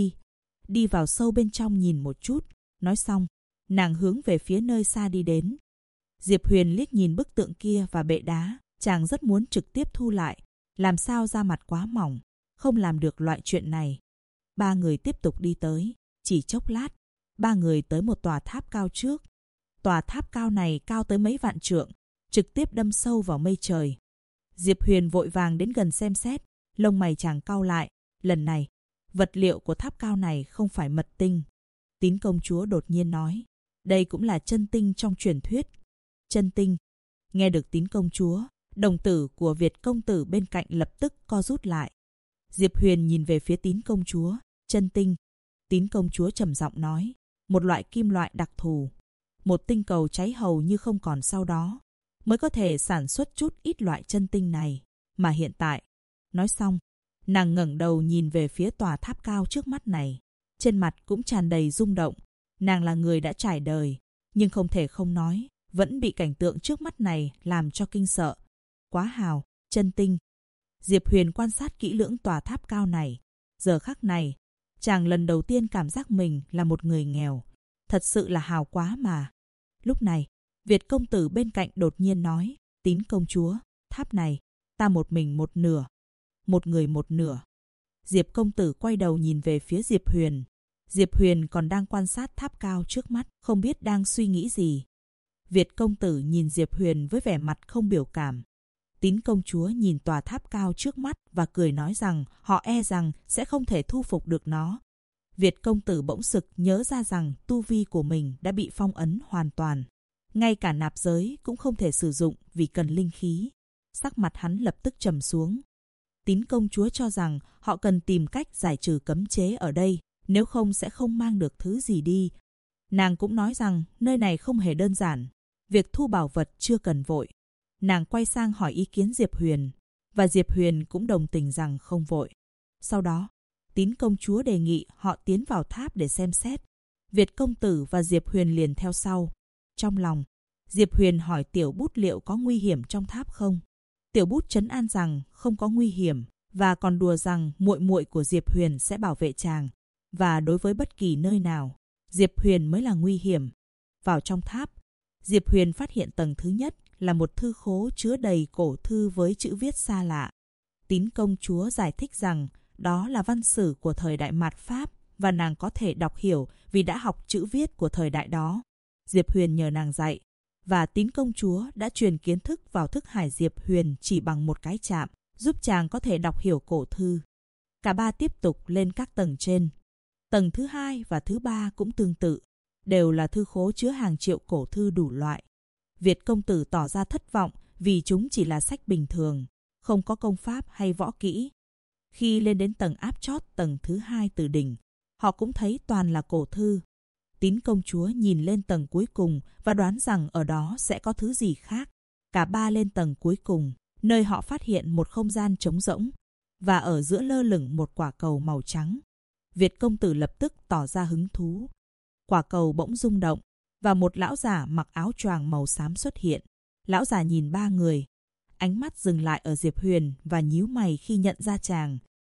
đi vào sâu bên trong nhìn một chút. Nói xong, nàng hướng về phía nơi xa đi đến. Diệp Huyền liếc nhìn bức tượng kia và bệ đá, chàng rất muốn trực tiếp thu lại, làm sao da mặt quá mỏng, không làm được loại chuyện này. Ba người tiếp tục đi tới, chỉ chốc lát, ba người tới một tòa tháp cao trước. Tòa tháp cao này cao tới mấy vạn trượng, trực tiếp đâm sâu vào mây trời. Diệp Huyền vội vàng đến gần xem xét, lông mày chàng cau lại. Lần này, vật liệu của tháp cao này không phải mật tinh. Tín công chúa đột nhiên nói, đây cũng là chân tinh trong truyền thuyết. Chân tinh. Nghe được Tín công chúa, đồng tử của Việt công tử bên cạnh lập tức co rút lại. Diệp Huyền nhìn về phía Tín công chúa, chân tinh. Tín công chúa trầm giọng nói, một loại kim loại đặc thù. Một tinh cầu cháy hầu như không còn sau đó, mới có thể sản xuất chút ít loại chân tinh này. Mà hiện tại, nói xong, nàng ngẩng đầu nhìn về phía tòa tháp cao trước mắt này. Trên mặt cũng tràn đầy rung động. Nàng là người đã trải đời, nhưng không thể không nói, vẫn bị cảnh tượng trước mắt này làm cho kinh sợ. Quá hào, chân tinh. Diệp Huyền quan sát kỹ lưỡng tòa tháp cao này. Giờ khắc này, chàng lần đầu tiên cảm giác mình là một người nghèo. Thật sự là hào quá mà. Lúc này, Việt công tử bên cạnh đột nhiên nói, Tín công chúa, tháp này, ta một mình một nửa. Một người một nửa. Diệp công tử quay đầu nhìn về phía Diệp Huyền. Diệp Huyền còn đang quan sát tháp cao trước mắt, không biết đang suy nghĩ gì. Việt công tử nhìn Diệp Huyền với vẻ mặt không biểu cảm. Tín công chúa nhìn tòa tháp cao trước mắt và cười nói rằng họ e rằng sẽ không thể thu phục được nó. Việt công tử bỗng sực nhớ ra rằng tu vi của mình đã bị phong ấn hoàn toàn. Ngay cả nạp giới cũng không thể sử dụng vì cần linh khí. Sắc mặt hắn lập tức trầm xuống. Tín công chúa cho rằng họ cần tìm cách giải trừ cấm chế ở đây, nếu không sẽ không mang được thứ gì đi. Nàng cũng nói rằng nơi này không hề đơn giản, việc thu bảo vật chưa cần vội. Nàng quay sang hỏi ý kiến Diệp Huyền, và Diệp Huyền cũng đồng tình rằng không vội. Sau đó, Tín công chúa đề nghị họ tiến vào tháp để xem xét. Việt công tử và Diệp Huyền liền theo sau. Trong lòng, Diệp Huyền hỏi Tiểu Bút liệu có nguy hiểm trong tháp không. Tiểu Bút trấn an rằng không có nguy hiểm và còn đùa rằng muội muội của Diệp Huyền sẽ bảo vệ chàng. Và đối với bất kỳ nơi nào, Diệp Huyền mới là nguy hiểm. Vào trong tháp, Diệp Huyền phát hiện tầng thứ nhất là một thư khố chứa đầy cổ thư với chữ viết xa lạ. Tín công chúa giải thích rằng đó là văn sử của thời đại mạt Pháp và nàng có thể đọc hiểu vì đã học chữ viết của thời đại đó. Diệp Huyền nhờ nàng dạy, và Tín công chúa đã truyền kiến thức vào thức hải Diệp Huyền chỉ bằng một cái chạm, giúp chàng có thể đọc hiểu cổ thư. Cả ba tiếp tục lên các tầng trên. Tầng thứ 2 và thứ 3 cũng tương tự, đều là thư khố chứa hàng triệu cổ thư đủ loại. Việt công tử tỏ ra thất vọng vì chúng chỉ là sách bình thường, không có công pháp hay võ kỹ. Khi lên đến tầng áp chót tầng thứ 2 từ đỉnh, họ cũng thấy toàn là cổ thư. Tín công chúa nhìn lên tầng cuối cùng và đoán rằng ở đó sẽ có thứ gì khác. Cả ba lên tầng cuối cùng, nơi họ phát hiện một không gian trống rỗng, và ở giữa lơ lửng một quả cầu màu trắng. Việt công tử lập tức tỏ ra hứng thú. Quả cầu bỗng rung động, và một lão giả mặc áo choàng màu xám xuất hiện. Lão giả nhìn ba người, ánh mắt dừng lại ở Diệp Huyền và nhíu mày khi nhận ra chàng.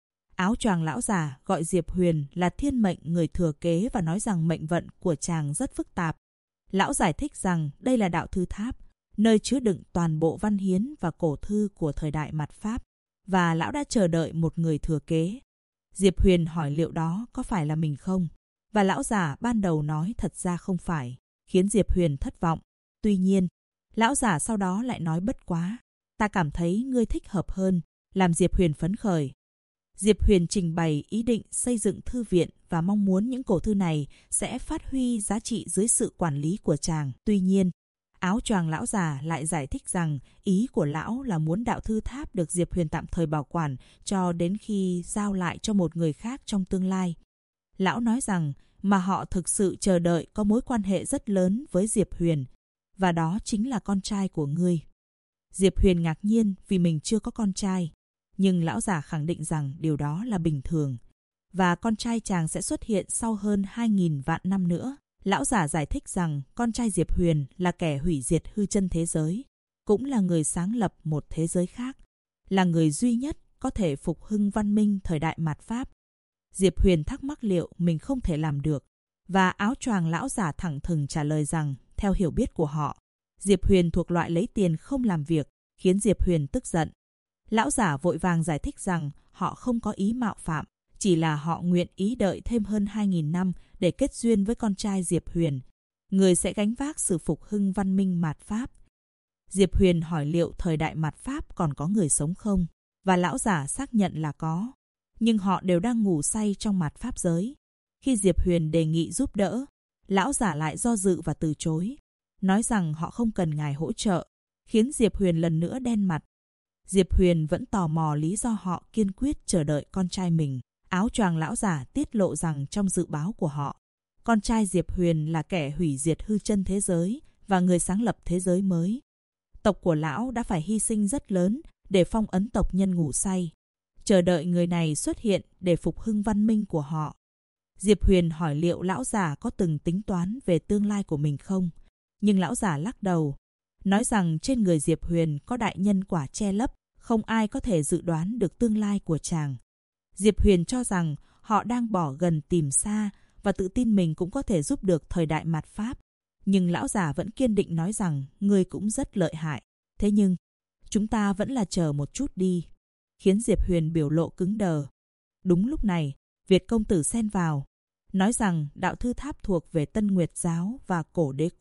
Áo choàng lão giả gọi Diệp Huyền là thiên mệnh người thừa kế và nói rằng mệnh vận của chàng rất phức tạp. Lão giải thích rằng đây là đạo thư tháp, nơi chứa đựng toàn bộ văn hiến và cổ thư của thời đại mạt Pháp, và lão đã chờ đợi một người thừa kế. Diệp Huyền hỏi liệu đó có phải là mình không? Và lão giả ban đầu nói thật ra không phải, khiến Diệp Huyền thất vọng. Tuy nhiên, lão giả sau đó lại nói bất quá. Ta cảm thấy ngươi thích hợp hơn, làm Diệp Huyền phấn khởi. Diệp Huyền trình bày ý định xây dựng thư viện và mong muốn những cổ thư này sẽ phát huy giá trị dưới sự quản lý của chàng. Tuy nhiên, áo choàng lão già lại giải thích rằng ý của lão là muốn đạo thư tháp được Diệp Huyền tạm thời bảo quản cho đến khi giao lại cho một người khác trong tương lai. Lão nói rằng mà họ thực sự chờ đợi có mối quan hệ rất lớn với Diệp Huyền, và đó chính là con trai của ngươi. Diệp Huyền ngạc nhiên vì mình chưa có con trai, nhưng lão già khẳng định rằng điều đó là bình thường, và con trai chàng sẽ xuất hiện sau hơn 2.000 vạn năm nữa. Lão già giải thích rằng con trai Diệp Huyền là kẻ hủy diệt hư chân thế giới, cũng là người sáng lập một thế giới khác, là người duy nhất có thể phục hưng văn minh thời đại mạt Pháp. Diệp Huyền thắc mắc liệu mình không thể làm được, và áo choàng lão già thẳng thừng trả lời rằng theo hiểu biết của họ, Diệp Huyền thuộc loại lấy tiền không làm việc, khiến Diệp Huyền tức giận. Lão giả vội vàng giải thích rằng họ không có ý mạo phạm, chỉ là họ nguyện ý đợi thêm hơn 2.000 năm để kết duyên với con trai Diệp Huyền, người sẽ gánh vác sự phục hưng văn minh mạt Pháp. Diệp Huyền hỏi liệu thời đại mạt Pháp còn có người sống không, và lão giả xác nhận là có, nhưng họ đều đang ngủ say trong mạt Pháp giới. Khi Diệp Huyền đề nghị giúp đỡ, lão giả lại do dự và từ chối, nói rằng họ không cần ngài hỗ trợ, khiến Diệp Huyền lần nữa đen mặt. Diệp Huyền vẫn tò mò lý do họ kiên quyết chờ đợi con trai mình. Áo choàng lão giả tiết lộ rằng trong dự báo của họ, con trai Diệp Huyền là kẻ hủy diệt hư chân thế giới và người sáng lập thế giới mới. Tộc của lão đã phải hy sinh rất lớn để phong ấn tộc nhân ngủ say, chờ đợi người này xuất hiện để phục hưng văn minh của họ. Diệp Huyền hỏi liệu lão giả có từng tính toán về tương lai của mình không, nhưng lão giả lắc đầu, nói rằng trên người Diệp Huyền có đại nhân quả che lấp, không ai có thể dự đoán được tương lai của chàng. Diệp Huyền cho rằng họ đang bỏ gần tìm xa và tự tin mình cũng có thể giúp được thời đại mạt Pháp. Nhưng lão già vẫn kiên định nói rằng ngươi cũng rất lợi hại. Thế nhưng, chúng ta vẫn là chờ một chút đi, khiến Diệp Huyền biểu lộ cứng đờ. Đúng lúc này, Việt công tử xen vào, nói rằng đạo thư tháp thuộc về Tân Nguyệt giáo và Cổ Đế quốc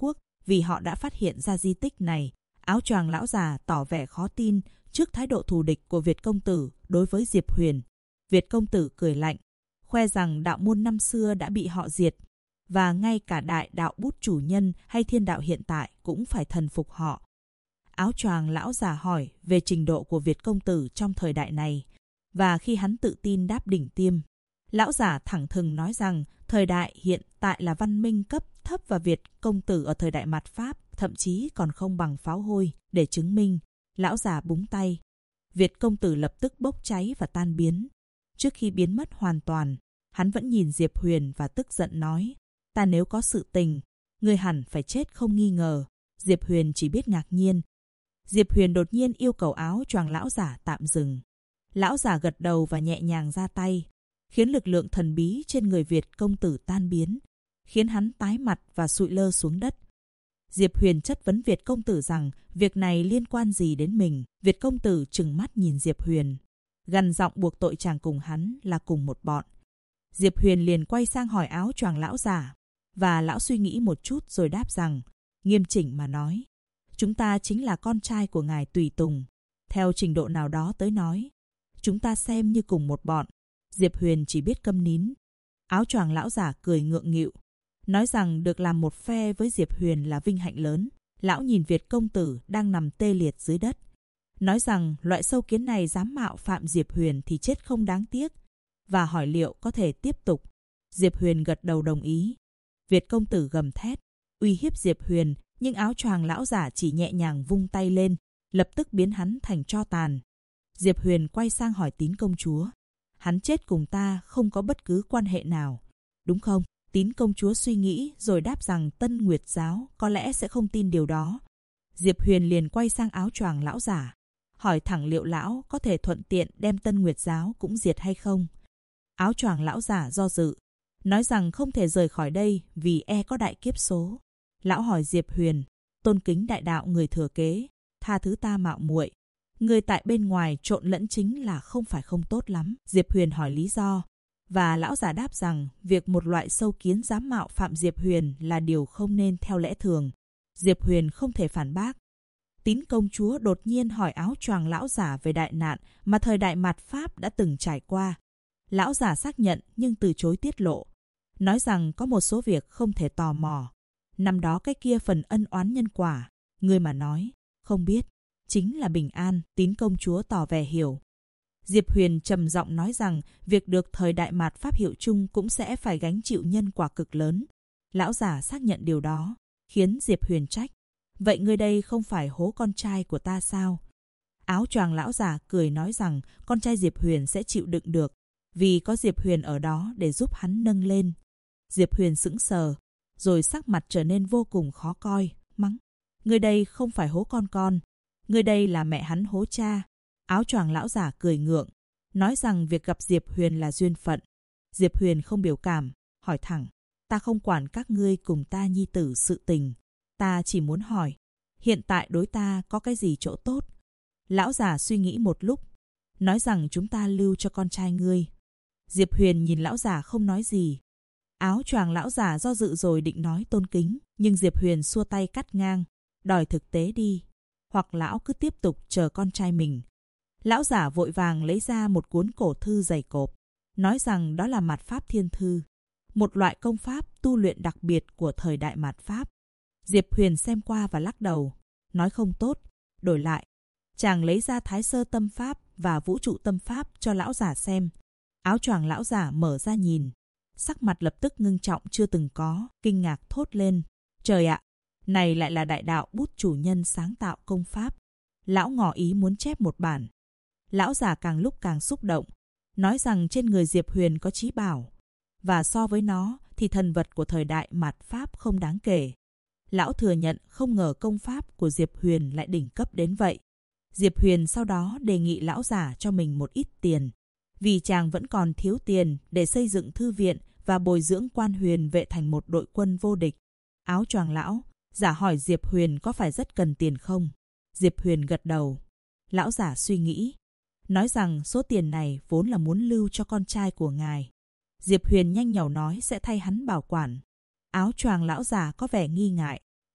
vì họ đã phát hiện ra di tích này. Áo choàng lão già tỏ vẻ khó tin trước thái độ thù địch của Việt công tử đối với Diệp Huyền. Việt công tử cười lạnh, khoe rằng đạo môn năm xưa đã bị họ diệt, và ngay cả đại đạo bút chủ nhân hay thiên đạo hiện tại cũng phải thần phục họ. Áo choàng lão già hỏi về trình độ của Việt công tử trong thời đại này, và khi hắn tự tin đáp đỉnh tiêm, lão già thẳng thừng nói rằng thời đại hiện tại là văn minh cấp thấp và Việt công tử ở thời đại mạt Pháp thậm chí còn không bằng pháo hôi. Để chứng minh, lão già búng tay. Việt công tử lập tức bốc cháy và tan biến. Trước khi biến mất hoàn toàn, hắn vẫn nhìn Diệp Huyền và tức giận nói, ta nếu có sự tình, ngươi hẳn phải chết không nghi ngờ. Diệp Huyền chỉ biết ngạc nhiên. Diệp Huyền đột nhiên yêu cầu áo choàng lão giả tạm dừng. Lão giả gật đầu và nhẹ nhàng ra tay, khiến lực lượng thần bí trên người Việt công tử tan biến, khiến hắn tái mặt và sụi lơ xuống đất. Diệp Huyền chất vấn Việt công tử rằng việc này liên quan gì đến mình. Việt công tử trừng mắt nhìn Diệp Huyền, gằn giọng buộc tội chàng cùng hắn là cùng một bọn. Diệp Huyền liền quay sang hỏi áo choàng lão giả, và lão suy nghĩ một chút rồi đáp rằng, nghiêm chỉnh mà nói, chúng ta chính là con trai của ngài tùy tùng. Theo trình độ nào đó tới nói, chúng ta xem như cùng một bọn. Diệp Huyền chỉ biết câm nín. Áo choàng lão giả cười ngượng nghịu, nói rằng được làm một phe với Diệp Huyền là vinh hạnh lớn. Lão nhìn Việt công tử đang nằm tê liệt dưới đất, nói rằng loại sâu kiến này dám mạo phạm Diệp Huyền thì chết không đáng tiếc, và hỏi liệu có thể tiếp tục. Diệp Huyền gật đầu đồng ý. Việt công tử gầm thét, uy hiếp Diệp Huyền, nhưng áo choàng lão giả chỉ nhẹ nhàng vung tay lên, lập tức biến hắn thành tro tàn. Diệp Huyền quay sang hỏi Tín công chúa, hắn chết cùng ta không có bất cứ quan hệ nào, đúng không? Tín công chúa suy nghĩ rồi đáp rằng Tân Nguyệt giáo có lẽ sẽ không tin điều đó. Diệp Huyền liền quay sang áo choàng lão giả, hỏi thẳng liệu lão có thể thuận tiện đem Tân Nguyệt giáo cũng diệt hay không. Áo choàng lão giả do dự, nói rằng không thể rời khỏi đây vì e có đại kiếp số. Lão hỏi Diệp Huyền, tôn kính đại đạo người thừa kế, tha thứ ta mạo muội, người tại bên ngoài trộn lẫn chính là không phải không tốt lắm. Diệp Huyền hỏi lý do, và lão giả đáp rằng việc một loại sâu kiến dám mạo phạm Diệp Huyền là điều không nên theo lẽ thường. Diệp Huyền không thể phản bác. Tín công chúa đột nhiên hỏi áo choàng lão giả về đại nạn mà thời đại mạt Pháp đã từng trải qua. Lão giả xác nhận nhưng từ chối tiết lộ, nói rằng có một số việc không thể tò mò. Năm đó cái kia phần ân oán nhân quả, người mà nói, không biết, chính là bình an. Tín công chúa tỏ vẻ hiểu. Diệp Huyền trầm giọng nói rằng việc được thời đại mạt Pháp hiệu chung cũng sẽ phải gánh chịu nhân quả cực lớn. Lão giả xác nhận điều đó, khiến Diệp Huyền trách. Vậy ngươi đây không phải hố con trai của ta sao? Áo choàng lão giả cười nói rằng con trai Diệp Huyền sẽ chịu đựng được, vì có Diệp Huyền ở đó để giúp hắn nâng lên. Diệp Huyền sững sờ, rồi sắc mặt trở nên vô cùng khó coi, mắng. Ngươi đây không phải hố con, ngươi đây là mẹ hắn hố cha. Áo choàng lão giả cười ngượng, nói rằng việc gặp Diệp Huyền là duyên phận. Diệp Huyền không biểu cảm, hỏi thẳng, ta không quản các ngươi cùng ta nhi tử sự tình. Ta chỉ muốn hỏi, hiện tại đối ta có cái gì chỗ tốt? Lão giả suy nghĩ một lúc, nói rằng chúng ta lưu cho con trai ngươi. Diệp Huyền nhìn lão giả không nói gì. Áo choàng lão giả do dự rồi định nói tôn kính, nhưng Diệp Huyền xua tay cắt ngang, đòi thực tế đi, hoặc lão cứ tiếp tục chờ con trai mình. Lão giả vội vàng lấy ra một cuốn cổ thư dày cộp, nói rằng đó là Mạt Pháp Thiên Thư, một loại công pháp tu luyện đặc biệt của thời đại mạt Pháp. Diệp Huyền xem qua và lắc đầu, nói không tốt. Đổi lại, chàng lấy ra Thái Sơ Tâm Pháp và Vũ Trụ Tâm Pháp cho lão giả xem. Áo choàng lão giả mở ra nhìn, sắc mặt lập tức ngưng trọng chưa từng có, kinh ngạc thốt lên. Trời ạ, này lại là đại đạo bút chủ nhân sáng tạo công pháp. Lão ngỏ ý muốn chép một bản. Lão giả càng lúc càng xúc động, nói rằng trên người Diệp Huyền có trí bảo, và so với nó thì thần vật của thời đại mạt Pháp không đáng kể. Lão thừa nhận không ngờ công pháp của Diệp Huyền lại đỉnh cấp đến vậy. Diệp Huyền sau đó đề nghị lão giả cho mình một ít tiền, vì chàng vẫn còn thiếu tiền để xây dựng thư viện và bồi dưỡng quan huyền vệ thành một đội quân vô địch. Áo choàng lão giả hỏi Diệp Huyền có phải rất cần tiền không? Diệp Huyền gật đầu. Lão giả suy nghĩ, nói rằng số tiền này vốn là muốn lưu cho con trai của ngài. Diệp Huyền nhanh nhảu nói sẽ thay hắn bảo quản. Áo choàng lão giả có vẻ nghi ngại,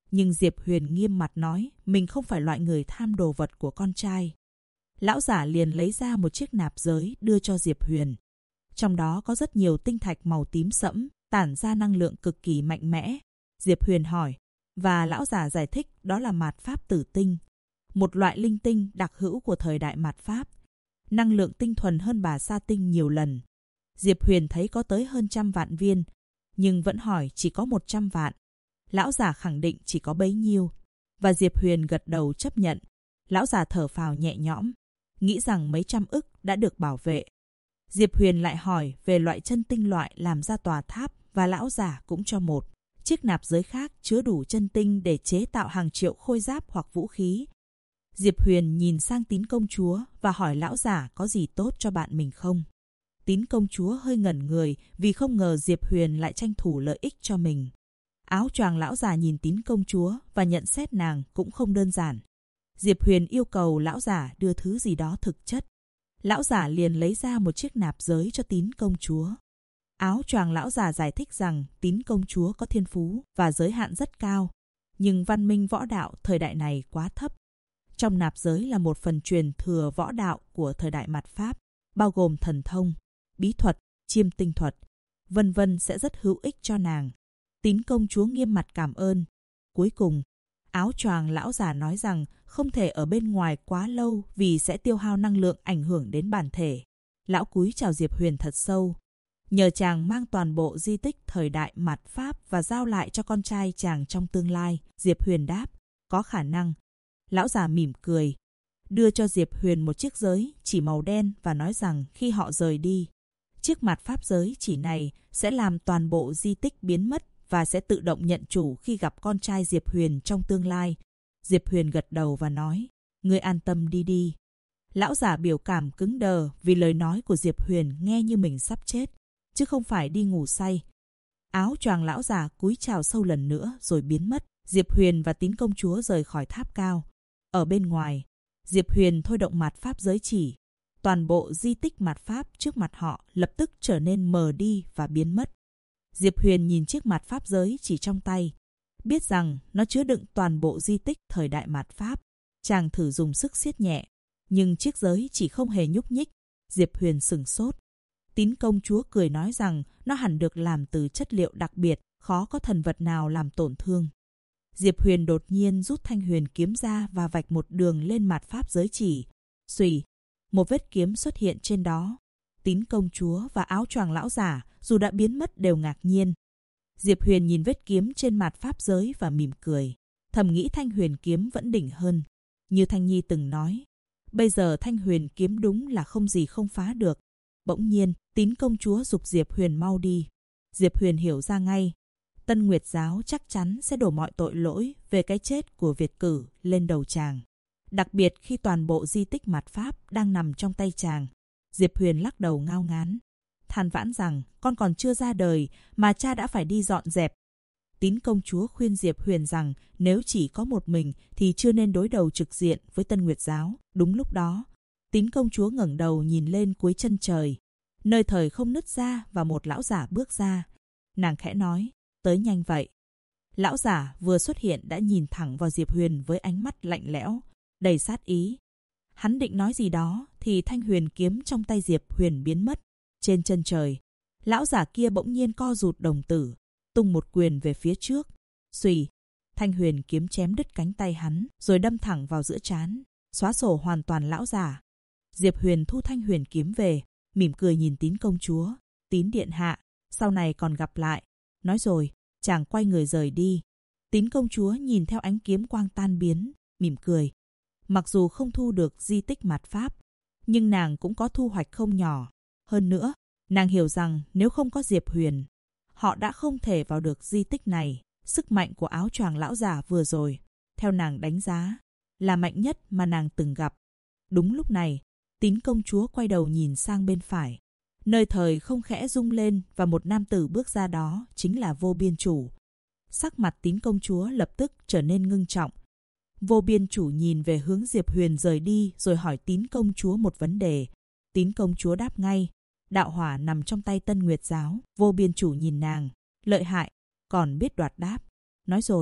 Nhưng Diệp Huyền nghiêm mặt nói mình không phải loại người tham đồ vật của con trai. Lão giả liền lấy ra một chiếc nạp giới đưa cho Diệp Huyền. Trong đó có rất nhiều tinh thạch màu tím sẫm, tản ra năng lượng cực kỳ mạnh mẽ. Diệp Huyền hỏi, và lão giả giải thích đó là mạt pháp tử tinh, một loại linh tinh đặc hữu của thời đại mạt pháp. Năng lượng tinh thuần hơn bà sa tinh nhiều lần. Diệp Huyền thấy có tới hơn 100 vạn viên, nhưng vẫn hỏi chỉ có 100 vạn. Lão giả khẳng định chỉ có bấy nhiêu, và Diệp Huyền gật đầu chấp nhận. Lão giả thở phào nhẹ nhõm, nghĩ rằng mấy trăm ức đã được bảo vệ. Diệp Huyền lại hỏi về loại chân tinh loại làm ra tòa tháp, và lão giả cũng cho một chiếc nạp giới khác chứa đủ chân tinh để chế tạo hàng triệu khôi giáp hoặc vũ khí. Diệp Huyền nhìn sang Tín công chúa và hỏi lão giả có gì tốt cho bạn mình không. Tín công chúa hơi ngẩn người vì không ngờ Diệp Huyền lại tranh thủ lợi ích cho mình. Áo choàng lão già nhìn Tín công chúa và nhận xét nàng cũng không đơn giản. Diệp Huyền yêu cầu lão giả đưa thứ gì đó thực chất. Lão giả liền lấy ra một chiếc nạp giới cho Tín công chúa. Áo choàng lão giả giải thích rằng Tín công chúa có thiên phú và giới hạn rất cao, nhưng văn minh võ đạo thời đại này quá thấp. Trong nạp giới là một phần truyền thừa võ đạo của thời đại mạt Pháp, bao gồm thần thông, bí thuật, chiêm tinh thuật, vân vân sẽ rất hữu ích cho nàng. Tín công chúa nghiêm mặt cảm ơn. Cuối cùng, áo choàng lão giả nói rằng không thể ở bên ngoài quá lâu vì sẽ tiêu hao năng lượng ảnh hưởng đến bản thể. Lão cúi chào Diệp Huyền thật sâu. Nhờ chàng mang toàn bộ di tích thời đại mạt Pháp và giao lại cho con trai chàng trong tương lai, Diệp Huyền đáp, có khả năng. Lão già mỉm cười, đưa cho Diệp Huyền một chiếc giới chỉ màu đen và nói rằng khi họ rời đi, chiếc mạt Pháp giới chỉ này sẽ làm toàn bộ di tích biến mất và sẽ tự động nhận chủ khi gặp con trai Diệp Huyền trong tương lai. Diệp Huyền gật đầu và nói, ngươi an tâm đi đi. Lão giả biểu cảm cứng đờ vì lời nói của Diệp Huyền nghe như mình sắp chết, chứ không phải đi ngủ say. Áo choàng lão giả cúi chào sâu lần nữa rồi biến mất. Diệp Huyền và Tín công chúa rời khỏi tháp cao. Ở bên ngoài, Diệp Huyền thôi động mạt Pháp giới chỉ. Toàn bộ di tích mạt Pháp trước mặt họ lập tức trở nên mờ đi và biến mất. Diệp Huyền nhìn chiếc mạt Pháp giới chỉ trong tay, biết rằng nó chứa đựng toàn bộ di tích thời đại mạt Pháp. Chàng thử dùng sức siết nhẹ, nhưng chiếc giới chỉ không hề nhúc nhích. Diệp Huyền sửng sốt. Tín công chúa cười nói rằng nó hẳn được làm từ chất liệu đặc biệt, khó có thần vật nào làm tổn thương. Diệp Huyền đột nhiên rút thanh huyền kiếm ra và vạch một đường lên mạt Pháp giới chỉ. Xùy, một vết kiếm xuất hiện trên đó. Tín công chúa và áo choàng lão giả dù đã biến mất đều ngạc nhiên. Diệp Huyền nhìn vết kiếm trên mạt Pháp giới và mỉm cười, thầm nghĩ thanh huyền kiếm vẫn đỉnh hơn. Như Thanh Nhi từng nói, bây giờ thanh huyền kiếm đúng là không gì không phá được. Bỗng nhiên, Tín công chúa giục Diệp Huyền mau đi. Diệp Huyền hiểu ra ngay, Tân Nguyệt giáo chắc chắn sẽ đổ mọi tội lỗi về cái chết của Việt Cử lên đầu chàng. Đặc biệt khi toàn bộ di tích mạt Pháp đang nằm trong tay chàng. Diệp Huyền lắc đầu ngao ngán, than vãn rằng con còn chưa ra đời mà cha đã phải đi dọn dẹp. Tín công chúa khuyên Diệp Huyền rằng nếu chỉ có một mình thì chưa nên đối đầu trực diện với Tân Nguyệt giáo. Đúng lúc đó, Tín công chúa ngẩng đầu nhìn lên cuối chân trời, nơi thời không nứt ra và một lão giả bước ra. Nàng khẽ nói, tới nhanh vậy. Lão giả vừa xuất hiện đã nhìn thẳng vào Diệp Huyền với ánh mắt lạnh lẽo, đầy sát ý. Hắn định nói gì đó thì thanh huyền kiếm trong tay Diệp Huyền biến mất. Trên chân trời, lão giả kia bỗng nhiên co rụt đồng tử, tung một quyền về phía trước. Xùy, thanh huyền kiếm chém đứt cánh tay hắn rồi đâm thẳng vào giữa trán, xóa sổ hoàn toàn lão giả. Diệp Huyền thu thanh huyền kiếm về, mỉm cười nhìn Tín công chúa. Tín điện hạ, sau này còn gặp lại. Nói rồi, chàng quay người rời đi. Tín công chúa nhìn theo ánh kiếm quang tan biến, mỉm cười. Mặc dù không thu được di tích mạt Pháp, nhưng nàng cũng có thu hoạch không nhỏ. Hơn nữa, nàng hiểu rằng nếu không có Diệp Huyền, họ đã không thể vào được di tích này. Sức mạnh của áo choàng lão giả vừa rồi, theo nàng đánh giá, là mạnh nhất mà nàng từng gặp. Đúng lúc này, Tín công chúa quay đầu nhìn sang bên phải. Nơi thời không khẽ rung lên và một nam tử bước ra, đó chính là Vô Biên Chủ. Sắc mặt Tín công chúa lập tức trở nên ngưng trọng. Vô Biên Chủ nhìn về hướng Diệp Huyền rời đi rồi hỏi Tín công chúa một vấn đề. Tín công chúa đáp ngay, đạo hỏa nằm trong tay Tân Nguyệt giáo. Vô Biên Chủ nhìn nàng, lợi hại, còn biết đoạt đáp. Nói rồi,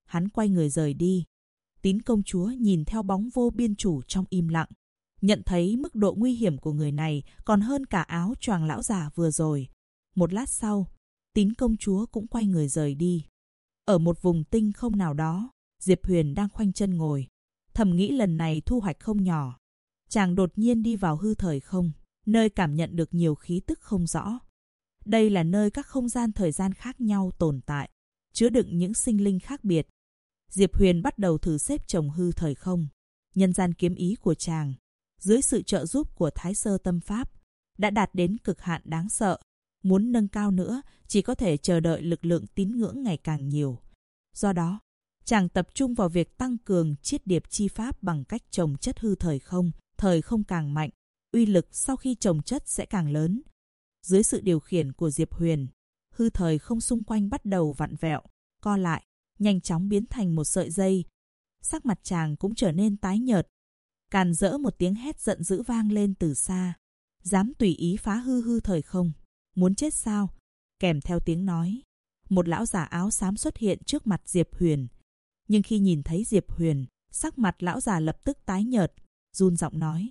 hắn quay người rời đi. Tín công chúa nhìn theo bóng vô biên chủ trong im lặng. Nhận thấy mức độ nguy hiểm của người này còn hơn cả áo choàng lão già vừa rồi. Một lát sau, Tín công chúa cũng quay người rời đi. Ở một vùng tinh không nào đó, Diệp Huyền đang khoanh chân ngồi. Thầm nghĩ lần này thu hoạch không nhỏ. Chàng đột nhiên đi vào hư thời không, nơi cảm nhận được nhiều khí tức không rõ. Đây là nơi các không gian thời gian khác nhau tồn tại, chứa đựng những sinh linh khác biệt. Diệp Huyền bắt đầu thử xếp chồng hư thời không. Nhân gian kiếm ý của chàng, dưới sự trợ giúp của Thái Sơ Tâm Pháp, đã đạt đến cực hạn đáng sợ. Muốn nâng cao nữa, chỉ có thể chờ đợi lực lượng tín ngưỡng ngày càng nhiều. Do đó, chàng tập trung vào việc tăng cường chiết điệp chi pháp bằng cách trồng chất hư thời không càng mạnh, uy lực sau khi trồng chất sẽ càng lớn. Dưới sự điều khiển của Diệp Huyền, hư thời không xung quanh bắt đầu vặn vẹo, co lại, nhanh chóng biến thành một sợi dây. Sắc mặt chàng cũng trở nên tái nhợt. Càn rỡ một tiếng hét giận dữ vang lên từ xa. Dám tùy ý phá hư thời không, muốn chết sao? Kèm theo tiếng nói, một lão già áo xám xuất hiện trước mặt Diệp Huyền. Nhưng khi nhìn thấy Diệp Huyền, sắc mặt lão già lập tức tái nhợt, run giọng nói,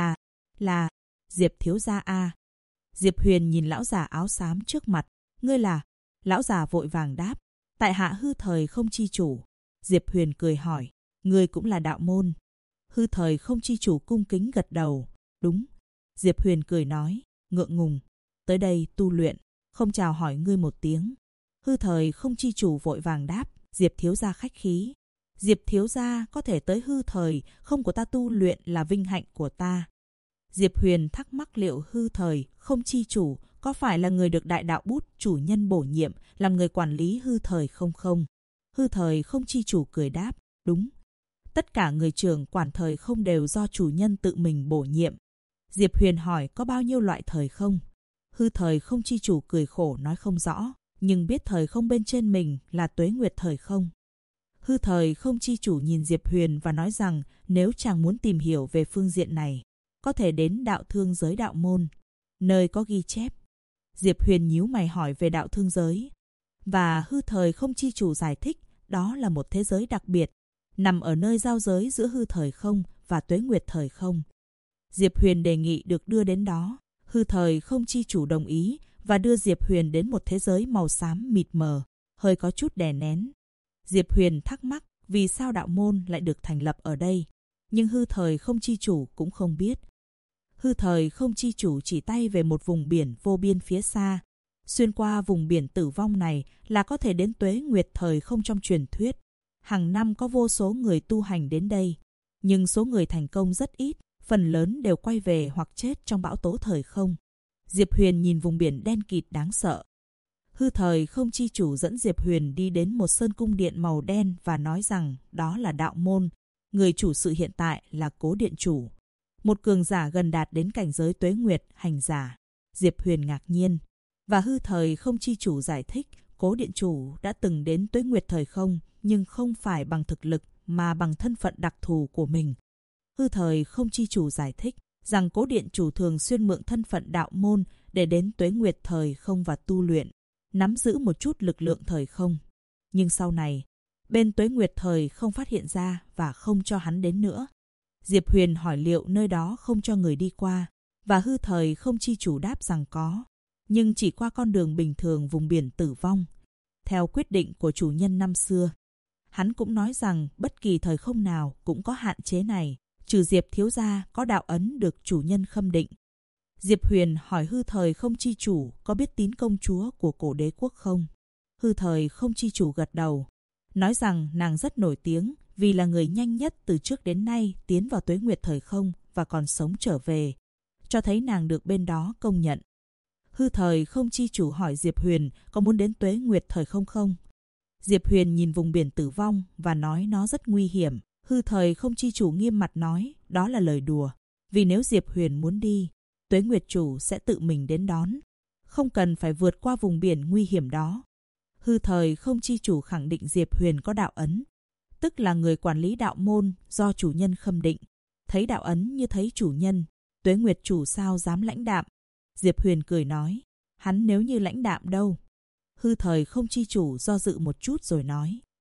là Diệp thiếu gia a. Diệp Huyền nhìn lão già áo xám trước mặt, ngươi là? Lão già vội vàng đáp, tại hạ hư thời không chi chủ. Diệp Huyền cười hỏi, ngươi cũng là đạo môn? Hư thời không chi chủ cung kính gật đầu, đúng. Diệp Huyền cười nói, ngượng ngùng, tới đây tu luyện, không chào hỏi ngươi một tiếng. Hư thời không chi chủ vội vàng đáp, Diệp thiếu gia khách khí. Diệp thiếu gia có thể tới hư thời không của ta tu luyện là vinh hạnh của ta. Diệp Huyền thắc mắc liệu hư thời không chi chủ có phải là người được đại đạo bút chủ nhân bổ nhiệm làm người quản lý hư thời không? Hư thời không chi chủ cười đáp, đúng. Tất cả người trưởng quản thời không đều do chủ nhân tự mình bổ nhiệm. Diệp Huyền hỏi có bao nhiêu loại thời không? Hư thời không chi chủ cười khổ nói không rõ, nhưng biết thời không bên trên mình là tuế nguyệt thời không. Hư thời không chi chủ nhìn Diệp Huyền và nói rằng nếu chàng muốn tìm hiểu về phương diện này, có thể đến đạo thương giới đạo môn, nơi có ghi chép. Diệp Huyền nhíu mày hỏi về đạo thương giới. Và hư thời không chi chủ giải thích, đó là một thế giới đặc biệt, nằm ở nơi giao giới giữa hư thời không và tuế nguyệt thời không. Diệp Huyền đề nghị được đưa đến đó. Hư thời không chi chủ đồng ý và đưa Diệp Huyền đến một thế giới màu xám mịt mờ, hơi có chút đè nén. Diệp Huyền thắc mắc vì sao đạo môn lại được thành lập ở đây, nhưng hư thời không chi chủ cũng không biết. Hư thời không chi chủ chỉ tay về một vùng biển vô biên phía xa. Xuyên qua vùng biển tử vong này là có thể đến tuế nguyệt thời không trong truyền thuyết. Hàng năm có vô số người tu hành đến đây, nhưng số người thành công rất ít, phần lớn đều quay về hoặc chết trong bão tố thời không. Diệp Huyền nhìn vùng biển đen kịt đáng sợ. Hư thời không chi chủ dẫn Diệp Huyền đi đến một sơn cung điện màu đen và nói rằng đó là đạo môn. Người chủ sự hiện tại là Cố điện chủ, một cường giả gần đạt đến cảnh giới tuế nguyệt hành giả. Diệp Huyền ngạc nhiên. Và hư thời không chi chủ giải thích Cố điện chủ đã từng đến tuế nguyệt thời không, nhưng không phải bằng thực lực mà bằng thân phận đặc thù của mình. Hư thời không chi chủ giải thích rằng Cố điện chủ thường xuyên mượn thân phận đạo môn để đến tuế nguyệt thời không và tu luyện, nắm giữ một chút lực lượng thời không. Nhưng sau này, bên tuế nguyệt thời không phát hiện ra và không cho hắn đến nữa. Diệp Huyền hỏi liệu nơi đó không cho người đi qua, và hư thời không chi chủ đáp rằng có, nhưng chỉ qua con đường bình thường vùng biển tử vong, theo quyết định của chủ nhân năm xưa. Hắn cũng nói rằng bất kỳ thời không nào cũng có hạn chế này, trừ Diệp thiếu gia có đạo ấn được chủ nhân khâm định. Diệp Huyền hỏi hư thời không chi chủ có biết Tín công chúa của Cổ đế quốc không? Hư thời không chi chủ gật đầu, nói rằng nàng rất nổi tiếng vì là người nhanh nhất từ trước đến nay tiến vào tuế nguyệt thời không và còn sống trở về, cho thấy nàng được bên đó công nhận. Hư thời không chi chủ hỏi Diệp Huyền có muốn đến tuế nguyệt thời không không? Diệp Huyền nhìn vùng biển tử vong và nói nó rất nguy hiểm. Hư thời không chi chủ nghiêm mặt nói đó là lời đùa, vì nếu Diệp Huyền muốn đi, tuế nguyệt chủ sẽ tự mình đến đón, không cần phải vượt qua vùng biển nguy hiểm đó. Hư thời không chi chủ khẳng định Diệp Huyền có đạo ấn, tức là người quản lý đạo môn do chủ nhân khâm định. Thấy đạo ấn như thấy chủ nhân, tuế nguyệt chủ sao dám lãnh đạm? Diệp Huyền cười nói, hắn nếu như lãnh đạm đâu. Hư thời không chi chủ do dự một chút rồi nói,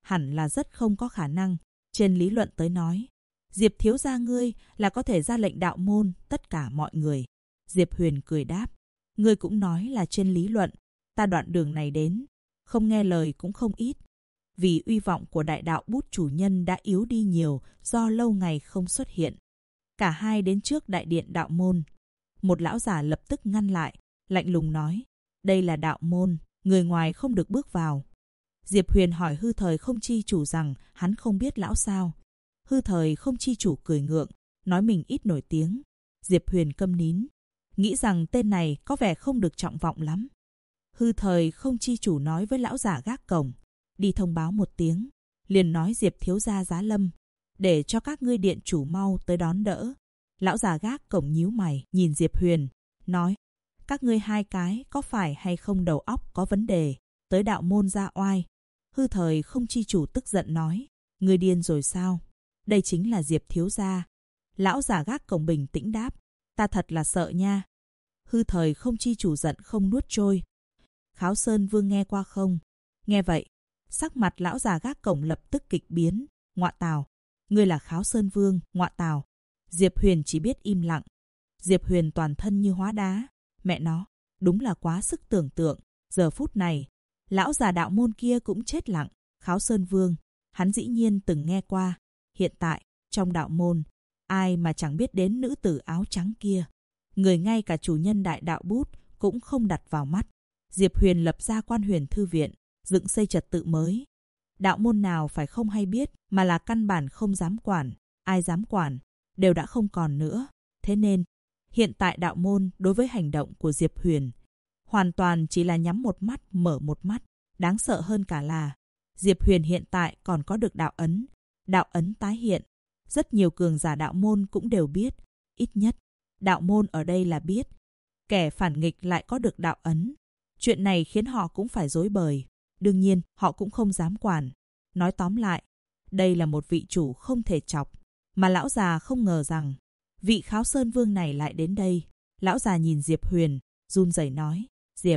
hẳn là rất không có khả năng. Trên lý luận tới nói, Diệp thiếu gia ngươi là có thể ra lệnh đạo môn tất cả mọi người. Diệp Huyền cười đáp, ngươi cũng nói là trên lý luận, ta đoạn đường này đến, không nghe lời cũng không ít. Vì uy vọng của đại đạo bút chủ nhân đã yếu đi nhiều do lâu ngày không xuất hiện. Cả hai đến trước đại điện đạo môn. Một lão giả lập tức ngăn lại, lạnh lùng nói, đây là đạo môn, người ngoài không được bước vào. Diệp Huyền hỏi Hư Thời Không Chi Chủ rằng hắn không biết lão sao. Hư Thời Không Chi Chủ cười ngượng, nói mình ít nổi tiếng. Diệp Huyền câm nín, nghĩ rằng tên này có vẻ không được trọng vọng lắm. Hư Thời Không Chi Chủ nói với lão giả gác cổng, đi thông báo một tiếng, liền nói Diệp thiếu gia giá lâm, để cho các ngươi điện chủ mau tới đón đỡ. Lão già gác cổng nhíu mày, nhìn Diệp Huyền, nói, các ngươi hai cái có phải hay không đầu óc có vấn đề, tới đạo môn ra oai. Hư Thời Không Chi Chủ tức giận nói, ngươi điên rồi sao? Đây chính là Diệp thiếu gia. Lão già gác cổng bình tĩnh đáp, ta thật là sợ nha. Hư Thời Không Chi Chủ giận không nuốt trôi. Kháo Sơn Vương nghe qua không? Nghe vậy, sắc mặt lão già gác cổng lập tức kịch biến, ngọa tào. Ngươi là Kháo Sơn Vương, ngọa tào. Diệp Huyền chỉ biết im lặng. Diệp Huyền toàn thân như hóa đá. Mẹ nó, đúng là quá sức tưởng tượng. Giờ phút này, lão già đạo môn kia cũng chết lặng. Kháo Sơn Vương, hắn dĩ nhiên từng nghe qua. Hiện tại, trong đạo môn, ai mà chẳng biết đến nữ tử áo trắng kia. Người ngay cả chủ nhân đại đạo bút cũng không đặt vào mắt. Diệp Huyền lập ra Quan Huyền Thư Viện, dựng xây trật tự mới. Đạo môn nào phải không hay biết, mà là căn bản không dám quản. Ai dám quản, đều đã không còn nữa. Thế nên, hiện tại đạo môn đối với hành động của Diệp Huyền hoàn toàn chỉ là nhắm một mắt mở một mắt. Đáng sợ hơn cả là Diệp Huyền hiện tại còn có được đạo ấn. Đạo ấn tái hiện. Rất nhiều cường giả đạo môn cũng đều biết. Ít nhất, đạo môn ở đây là biết. Kẻ phản nghịch lại có được đạo ấn. Chuyện này khiến họ cũng phải rối bời. Đương nhiên, họ cũng không dám quản. Nói tóm lại, đây là một vị chủ không thể chọc. Mà lão già không ngờ rằng vị Kháo Sơn Vương này lại đến đây. Lão già nhìn Diệp Huyền, run rẩy nói,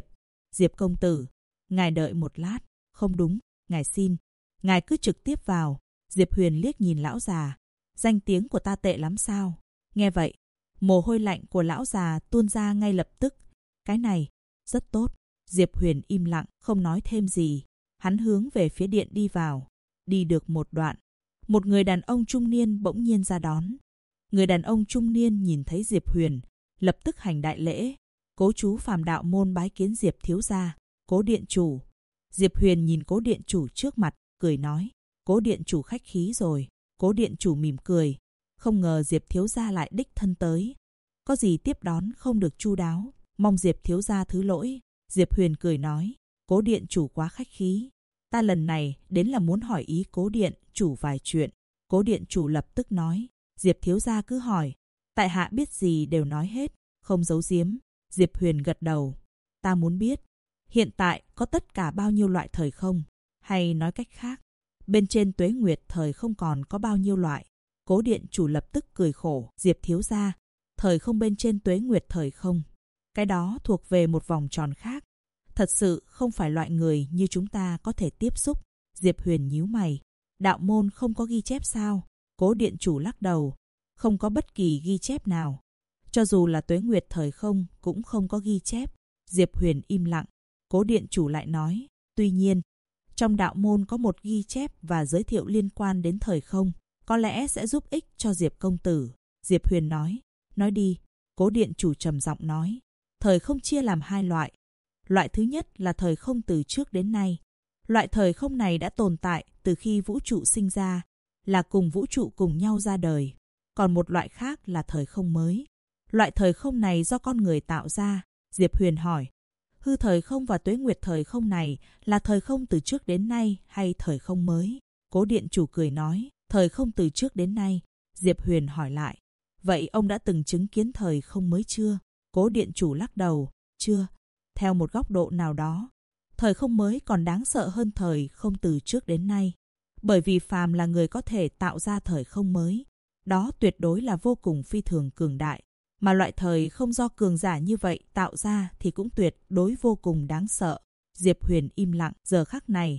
Diệp công tử, ngài đợi một lát. Không đúng, ngài xin, ngài cứ trực tiếp vào. Diệp Huyền liếc nhìn lão già, danh tiếng của ta tệ lắm sao? Nghe vậy, mồ hôi lạnh của lão già tuôn ra ngay lập tức. Cái này, rất tốt. Diệp Huyền im lặng, không nói thêm gì. Hắn hướng về phía điện đi vào. Đi được một đoạn, một người đàn ông trung niên bỗng nhiên ra đón. Người đàn ông trung niên nhìn thấy Diệp Huyền, lập tức hành đại lễ. Cố chú phàm đạo môn bái kiến Diệp thiếu gia, Cố điện chủ. Diệp Huyền nhìn Cố điện chủ trước mặt, cười nói, Cố điện chủ khách khí rồi. Cố điện chủ mỉm cười, không ngờ Diệp thiếu gia lại đích thân tới. Có gì tiếp đón không được chu đáo, mong Diệp thiếu gia thứ lỗi. Diệp Huyền cười nói, Cố điện chủ quá khách khí. Ta lần này đến là muốn hỏi ý Cố điện chủ vài chuyện. Cố điện chủ lập tức nói, Diệp thiếu gia cứ hỏi. Tại hạ biết gì đều nói hết, không giấu giếm. Diệp Huyền gật đầu. Ta muốn biết, hiện tại có tất cả bao nhiêu loại thời không? Hay nói cách khác, bên trên tuế nguyệt thời không còn có bao nhiêu loại? Cố điện chủ lập tức cười khổ. Diệp thiếu gia, thời không bên trên tuế nguyệt thời không, cái đó thuộc về một vòng tròn khác. Thật sự không phải loại người như chúng ta có thể tiếp xúc. Diệp Huyền nhíu mày. Đạo môn không có ghi chép sao? Cố điện chủ lắc đầu. Không có bất kỳ ghi chép nào. Cho dù là tuế nguyệt thời không cũng không có ghi chép. Diệp Huyền im lặng. Cố điện chủ lại nói, tuy nhiên, trong đạo môn có một ghi chép và giới thiệu liên quan đến thời không. Có lẽ sẽ giúp ích cho Diệp công tử. Diệp Huyền nói đi. Cố điện chủ trầm giọng nói, thời không chia làm hai loại. Loại thứ nhất là thời không từ trước đến nay. Loại thời không này đã tồn tại từ khi vũ trụ sinh ra, là cùng vũ trụ cùng nhau ra đời. Còn một loại khác là thời không mới. Loại thời không này do con người tạo ra. Diệp Huyền hỏi, hư thời không và tuế nguyệt thời không này là thời không từ trước đến nay hay thời không mới? Cố điện chủ cười nói, thời không từ trước đến nay. Diệp Huyền hỏi lại, vậy ông đã từng chứng kiến thời không mới chưa? Cố điện chủ lắc đầu, chưa. Theo một góc độ nào đó, thời không mới còn đáng sợ hơn thời không từ trước đến nay. Bởi vì phàm là người có thể tạo ra thời không mới, đó tuyệt đối là vô cùng phi thường cường đại. Mà loại thời không do cường giả như vậy tạo ra thì cũng tuyệt đối vô cùng đáng sợ. Diệp Huyền im lặng. Giờ khắc này,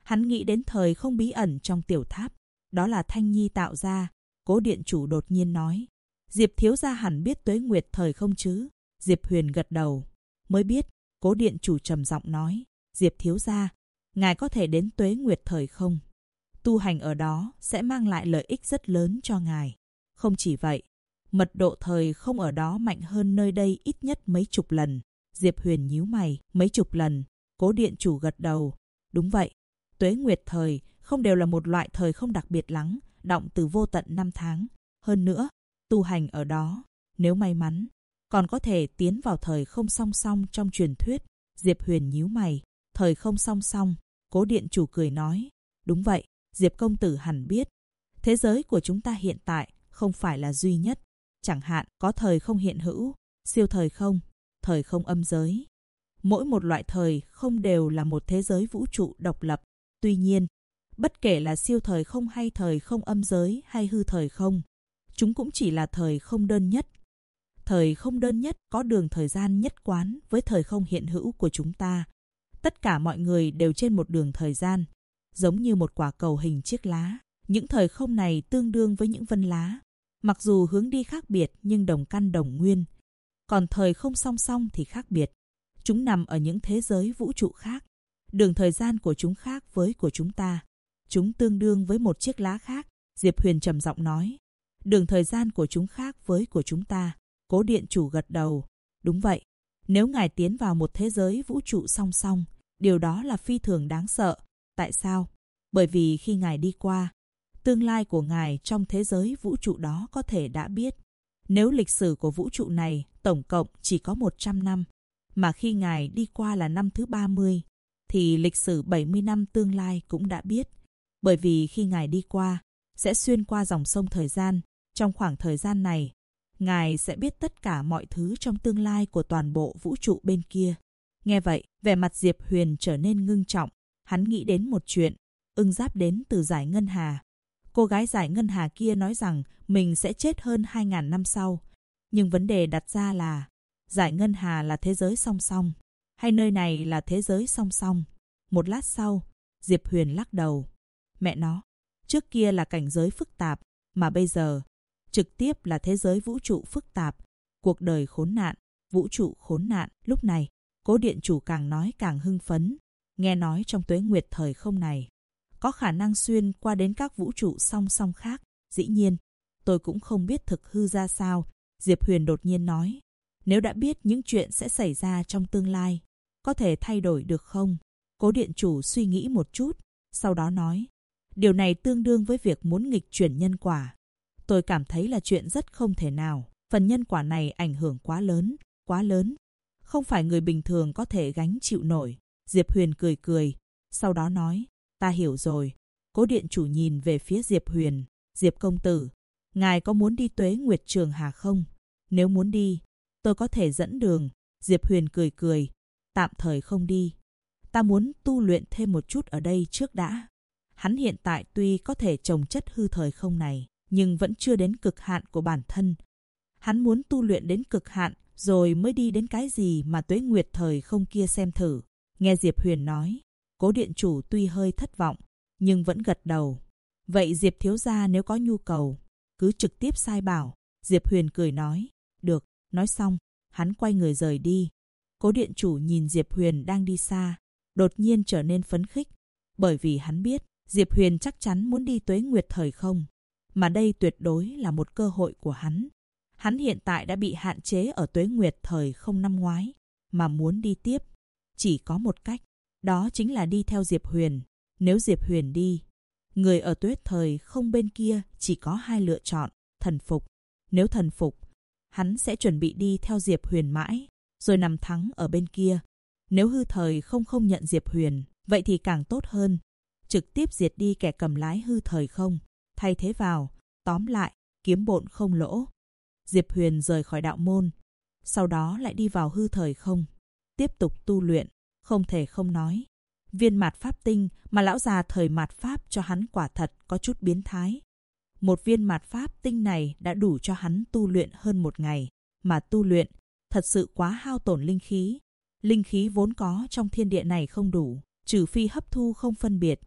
Hắn nghĩ đến thời không bí ẩn trong tiểu tháp. Đó là Thanh Nhi tạo ra. Cố điện chủ đột nhiên nói. Diệp thiếu gia hẳn biết tuế nguyệt thời không chứ? Diệp Huyền gật đầu. Mới biết. Cố điện chủ trầm giọng nói. Diệp thiếu gia, ngài có thể đến tuế nguyệt thời không? Tu hành ở đó sẽ mang lại lợi ích rất lớn cho ngài. Không chỉ vậy, mật độ thời không ở đó mạnh hơn nơi đây ít nhất mấy chục lần. Diệp Huyền nhíu mày. Mấy chục lần? Cố điện chủ gật đầu. Đúng vậy. Tuế nguyệt thời không đều là một loại thời không đặc biệt lắng, đọng từ vô tận năm tháng. Hơn nữa, tu hành ở đó, nếu may mắn, còn có thể tiến vào thời không song song trong truyền thuyết. Diệp Huyền nhíu mày. Thời không song song? Cố điện chủ cười nói. Đúng vậy, Diệp công tử hẳn biết. Thế giới của chúng ta hiện tại không phải là duy nhất. Chẳng hạn có thời không hiện hữu, siêu thời không âm giới. Mỗi một loại thời không đều là một thế giới vũ trụ độc lập. Tuy nhiên, bất kể là siêu thời không hay thời không âm giới hay hư thời không, chúng cũng chỉ là thời không đơn nhất. Thời không đơn nhất có đường thời gian nhất quán với thời không hiện hữu của chúng ta. Tất cả mọi người đều trên một đường thời gian, giống như một quả cầu hình chiếc lá. Những thời không này tương đương với những vân lá. Mặc dù hướng đi khác biệt nhưng đồng căn đồng nguyên. Còn thời không song song thì khác biệt. Chúng nằm ở những thế giới vũ trụ khác. Đường thời gian của chúng khác với của chúng ta. Chúng tương đương với một chiếc lá khác. Diệp Huyền trầm giọng nói. Đường thời gian của chúng khác với của chúng ta. Cố điện chủ gật đầu. Đúng vậy. Nếu ngài tiến vào một thế giới vũ trụ song song, điều đó là phi thường đáng sợ. Tại sao? Bởi vì khi ngài đi qua, tương lai của ngài trong thế giới vũ trụ đó có thể đã biết. Nếu lịch sử của vũ trụ này tổng cộng chỉ có 100 năm, mà khi ngài đi qua là năm thứ 30, thì lịch sử 70 năm tương lai cũng đã biết. Bởi vì khi ngài đi qua, sẽ xuyên qua dòng sông thời gian. Trong khoảng thời gian này, ngài sẽ biết tất cả mọi thứ trong tương lai của toàn bộ vũ trụ bên kia. Nghe vậy, vẻ mặt Diệp Huyền trở nên ngưng trọng. Hắn nghĩ đến một chuyện. Ưng Giáp đến từ Giải Ngân Hà. Cô gái Giải Ngân Hà kia nói rằng mình sẽ chết hơn 2.000 năm sau. Nhưng vấn đề đặt ra là Giải Ngân Hà là thế giới song song, hay nơi này là thế giới song song? Một lát sau, Diệp Huyền lắc đầu. Mẹ nó, trước kia là cảnh giới phức tạp, mà bây giờ trực tiếp là thế giới vũ trụ phức tạp. Cuộc đời khốn nạn, vũ trụ khốn nạn. Lúc này, Cố điện chủ càng nói càng hưng phấn. Nghe nói trong tuế nguyệt thời không này, có khả năng xuyên qua đến các vũ trụ song song khác. Dĩ nhiên, tôi cũng không biết thực hư ra sao. Diệp Huyền đột nhiên nói. Nếu đã biết những chuyện sẽ xảy ra trong tương lai, có thể thay đổi được không? Cố điện chủ suy nghĩ một chút, sau đó nói. Điều này tương đương với việc muốn nghịch chuyển nhân quả. Tôi cảm thấy là chuyện rất không thể nào. Phần nhân quả này ảnh hưởng quá lớn. Không phải người bình thường có thể gánh chịu nổi. Diệp Huyền cười cười, sau đó nói. Ta hiểu rồi. Cố điện chủ nhìn về phía Diệp Huyền. Diệp công tử, ngài có muốn đi Tuế Nguyệt Trường Hà không? Nếu muốn đi, tôi có thể dẫn đường. Diệp Huyền cười cười. Tạm thời không đi. Ta muốn tu luyện thêm một chút ở đây trước đã. Hắn hiện tại tuy có thể trồng chất hư thời không này, nhưng vẫn chưa đến cực hạn của bản thân. Hắn muốn tu luyện đến cực hạn, rồi mới đi đến cái gì mà Tuế Nguyệt thời không kia xem thử. Nghe Diệp Huyền nói, Cố điện chủ tuy hơi thất vọng, nhưng vẫn gật đầu. Vậy Diệp thiếu gia nếu có nhu cầu, cứ trực tiếp sai bảo. Diệp Huyền cười nói. Được. Nói xong, hắn quay người rời đi. Cố điện chủ nhìn Diệp Huyền đang đi xa, đột nhiên trở nên phấn khích. Bởi vì hắn biết, Diệp Huyền chắc chắn muốn đi Tuế Nguyệt thời không. Mà đây tuyệt đối là một cơ hội của hắn. Hắn hiện tại đã bị hạn chế ở Tuế Nguyệt thời không năm ngoái, mà muốn đi tiếp, chỉ có một cách. Đó chính là đi theo Diệp Huyền. Nếu Diệp Huyền đi, người ở Tuế thời không bên kia chỉ có hai lựa chọn, thần phục. Nếu thần phục, hắn sẽ chuẩn bị đi theo Diệp Huyền mãi, rồi nằm thắng ở bên kia. Nếu hư thời không nhận Diệp Huyền, vậy thì càng tốt hơn. Trực tiếp diệt đi kẻ cầm lái hư thời không, thay thế vào, tóm lại, kiếm bộn không lỗ. Diệp Huyền rời khỏi đạo môn, sau đó lại đi vào hư thời không, tiếp tục tu luyện. Không thể không nói, viên mạt pháp tinh mà lão già thời mạt pháp cho hắn quả thật có chút biến thái. Một viên mạt pháp tinh này đã đủ cho hắn tu luyện hơn một ngày, mà tu luyện thật sự quá hao tổn linh khí. Linh khí vốn có trong thiên địa này không đủ, trừ phi hấp thu không phân biệt,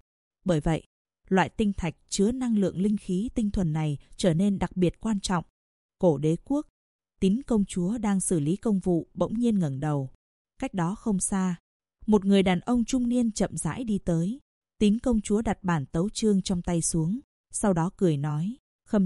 Bởi vậy, loại tinh thạch chứa năng lượng linh khí tinh thuần này trở nên đặc biệt quan trọng. Cổ đế quốc, Tín công chúa đang xử lý công vụ bỗng nhiên ngẩng đầu. Cách đó không xa, một người đàn ông trung niên chậm rãi đi tới. Tín công chúa đặt bản tấu chương trong tay xuống, sau đó cười nói, Khâm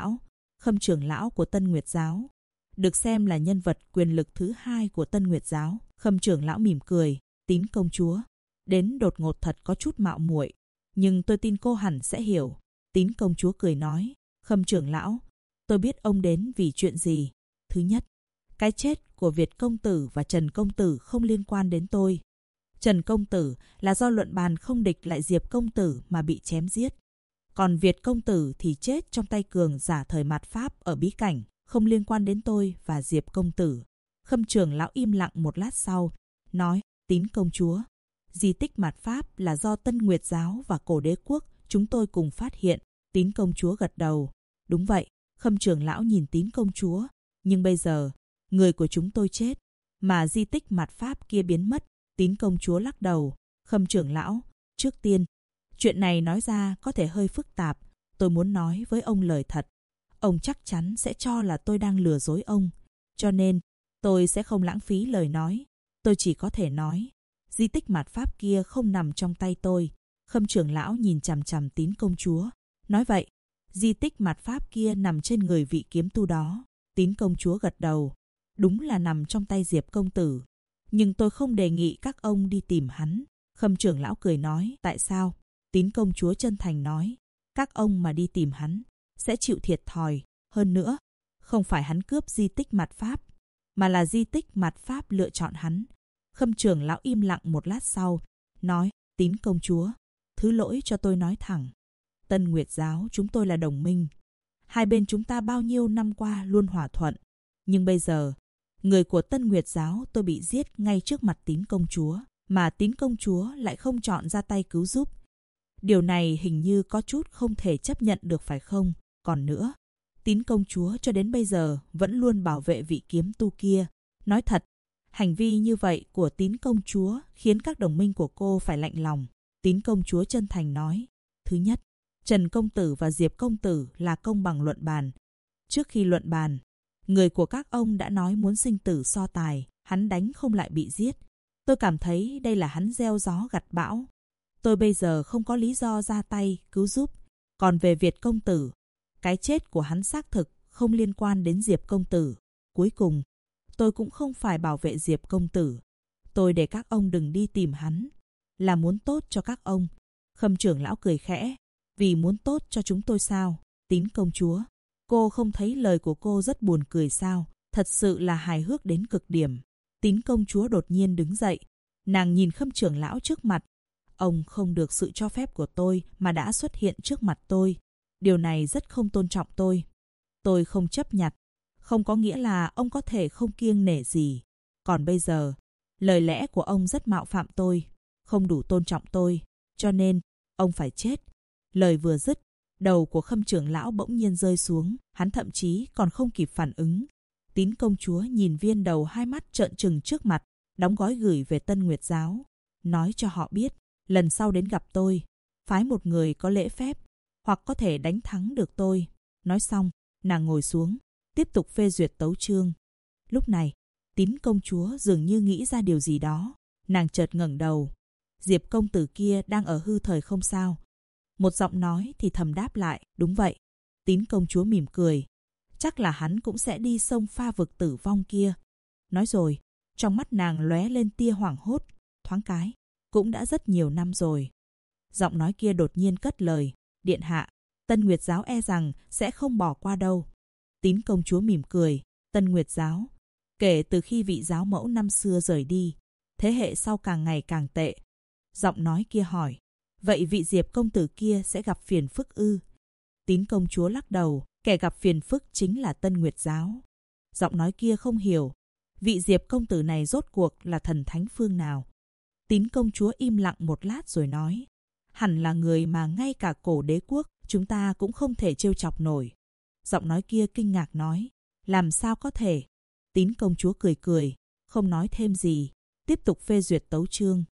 trưởng lão của Tân Nguyệt Giáo, được xem là nhân vật quyền lực thứ hai của Tân Nguyệt Giáo. Khâm trưởng lão mỉm cười, Tín công chúa, đến đột ngột thật có chút mạo muội, nhưng tôi tin cô hẳn sẽ hiểu. Tín công chúa cười nói, Khâm trưởng lão, tôi biết ông đến vì chuyện gì. Thứ nhất, cái chết của Việt công tử và Trần công tử không liên quan đến tôi. Trần công tử là do luận bàn không địch lại Diệp công tử mà bị chém giết. Còn Việt công tử thì chết trong tay cường giả thời mạt Pháp ở bí cảnh, không liên quan đến tôi và Diệp công tử. Khâm trưởng lão im lặng một lát sau, nói, Tín công chúa, di tích mạt Pháp là do Tân Nguyệt Giáo và Cổ Đế Quốc chúng tôi cùng phát hiện. Tín công chúa gật đầu. Đúng vậy. Khâm trưởng lão nhìn Tín công chúa. Nhưng bây giờ, người của chúng tôi chết, mà di tích mạt Pháp kia biến mất. Tín công chúa lắc đầu. Khâm trưởng lão, trước tiên, chuyện này nói ra có thể hơi phức tạp. Tôi muốn nói với ông lời thật. Ông chắc chắn sẽ cho là tôi đang lừa dối ông. Cho nên, tôi sẽ không lãng phí lời nói. Tôi chỉ có thể nói, di tích mạt Pháp kia không nằm trong tay tôi. Khâm trưởng lão nhìn chằm chằm Tín công chúa. Nói vậy, di tích mạt Pháp kia nằm trên người vị kiếm tu đó. Tín công chúa gật đầu. Đúng là nằm trong tay Diệp công tử. Nhưng tôi không đề nghị các ông đi tìm hắn. Khâm trưởng lão cười nói, tại sao? Tín công chúa chân thành nói, các ông mà đi tìm hắn sẽ chịu thiệt thòi. Hơn nữa, không phải hắn cướp di tích mạt Pháp, mà là di tích mạt Pháp lựa chọn hắn. Khâm trưởng lão im lặng một lát sau, nói, Tín công chúa, thứ lỗi cho tôi nói thẳng. Tân Nguyệt Giáo chúng tôi là đồng minh. Hai bên chúng ta bao nhiêu năm qua luôn hòa thuận. Nhưng bây giờ, người của Tân Nguyệt Giáo tôi bị giết ngay trước mặt Tín công chúa, mà Tín công chúa lại không chọn ra tay cứu giúp. Điều này hình như có chút không thể chấp nhận được phải không? Còn nữa, Tín công chúa cho đến bây giờ vẫn luôn bảo vệ vị kiếm tu kia. Nói thật, hành vi như vậy của Tín công chúa khiến các đồng minh của cô phải lạnh lòng. Tín công chúa chân thành nói, thứ nhất, Trần công tử và Diệp công tử là công bằng luận bàn. Trước khi luận bàn, người của các ông đã nói muốn sinh tử so tài, hắn đánh không lại bị giết. Tôi cảm thấy đây là hắn gieo gió gặt bão. Tôi bây giờ không có lý do ra tay cứu giúp. Còn về Việt công tử, cái chết của hắn xác thực không liên quan đến Diệp công tử. Cuối cùng, tôi cũng không phải bảo vệ Diệp công tử. Tôi để các ông đừng đi tìm hắn, là muốn tốt cho các ông. Khâm trưởng lão cười khẽ, vì muốn tốt cho chúng tôi sao? Tín công chúa, cô không thấy lời của cô rất buồn cười sao? Thật sự là hài hước đến cực điểm. Tín công chúa đột nhiên đứng dậy, nàng nhìn Khâm trưởng lão trước mặt. Ông không được sự cho phép của tôi mà đã xuất hiện trước mặt tôi. Điều này rất không tôn trọng tôi. Tôi không chấp nhận. Không có nghĩa là ông có thể không kiêng nể gì. Còn bây giờ, lời lẽ của ông rất mạo phạm tôi, không đủ tôn trọng tôi. Cho nên, ông phải chết. Lời vừa dứt, đầu của Khâm trưởng lão bỗng nhiên rơi xuống. Hắn thậm chí còn không kịp phản ứng. Tín công chúa nhìn viên đầu hai mắt trợn trừng trước mặt, đóng gói gửi về Tân Nguyệt Giáo. Nói cho họ biết, lần sau đến gặp tôi, phái một người có lễ phép, hoặc có thể đánh thắng được tôi. Nói xong, nàng ngồi xuống, tiếp tục phê duyệt tấu chương. Lúc này, Tín công chúa dường như nghĩ ra điều gì đó. Nàng chợt ngẩng đầu. Diệp công tử kia đang ở hư thời không sao? Một giọng nói thì thầm đáp lại, đúng vậy. Tín công chúa mỉm cười. Chắc là hắn cũng sẽ đi sông Pha vực tử vong kia. Nói rồi, trong mắt nàng lóe lên tia hoảng hốt. Thoáng cái, cũng đã rất nhiều năm rồi. Giọng nói kia đột nhiên cất lời, điện hạ, Tân Nguyệt Giáo e rằng sẽ không bỏ qua đâu. Tín công chúa mỉm cười, Tân Nguyệt Giáo, kể từ khi vị giáo mẫu năm xưa rời đi, thế hệ sau càng ngày càng tệ. Giọng nói kia hỏi, vậy vị Diệp công tử kia sẽ gặp phiền phức ư? Tín công chúa lắc đầu, kẻ gặp phiền phức chính là Tân Nguyệt Giáo. Giọng nói kia không hiểu, vị Diệp công tử này rốt cuộc là thần thánh phương nào? Tín công chúa im lặng một lát rồi nói, hẳn là người mà ngay cả Cổ Đế Quốc chúng ta cũng không thể trêu chọc nổi. Giọng nói kia kinh ngạc nói, làm sao có thể? Tín công chúa cười cười, không nói thêm gì, tiếp tục phê duyệt tấu chương.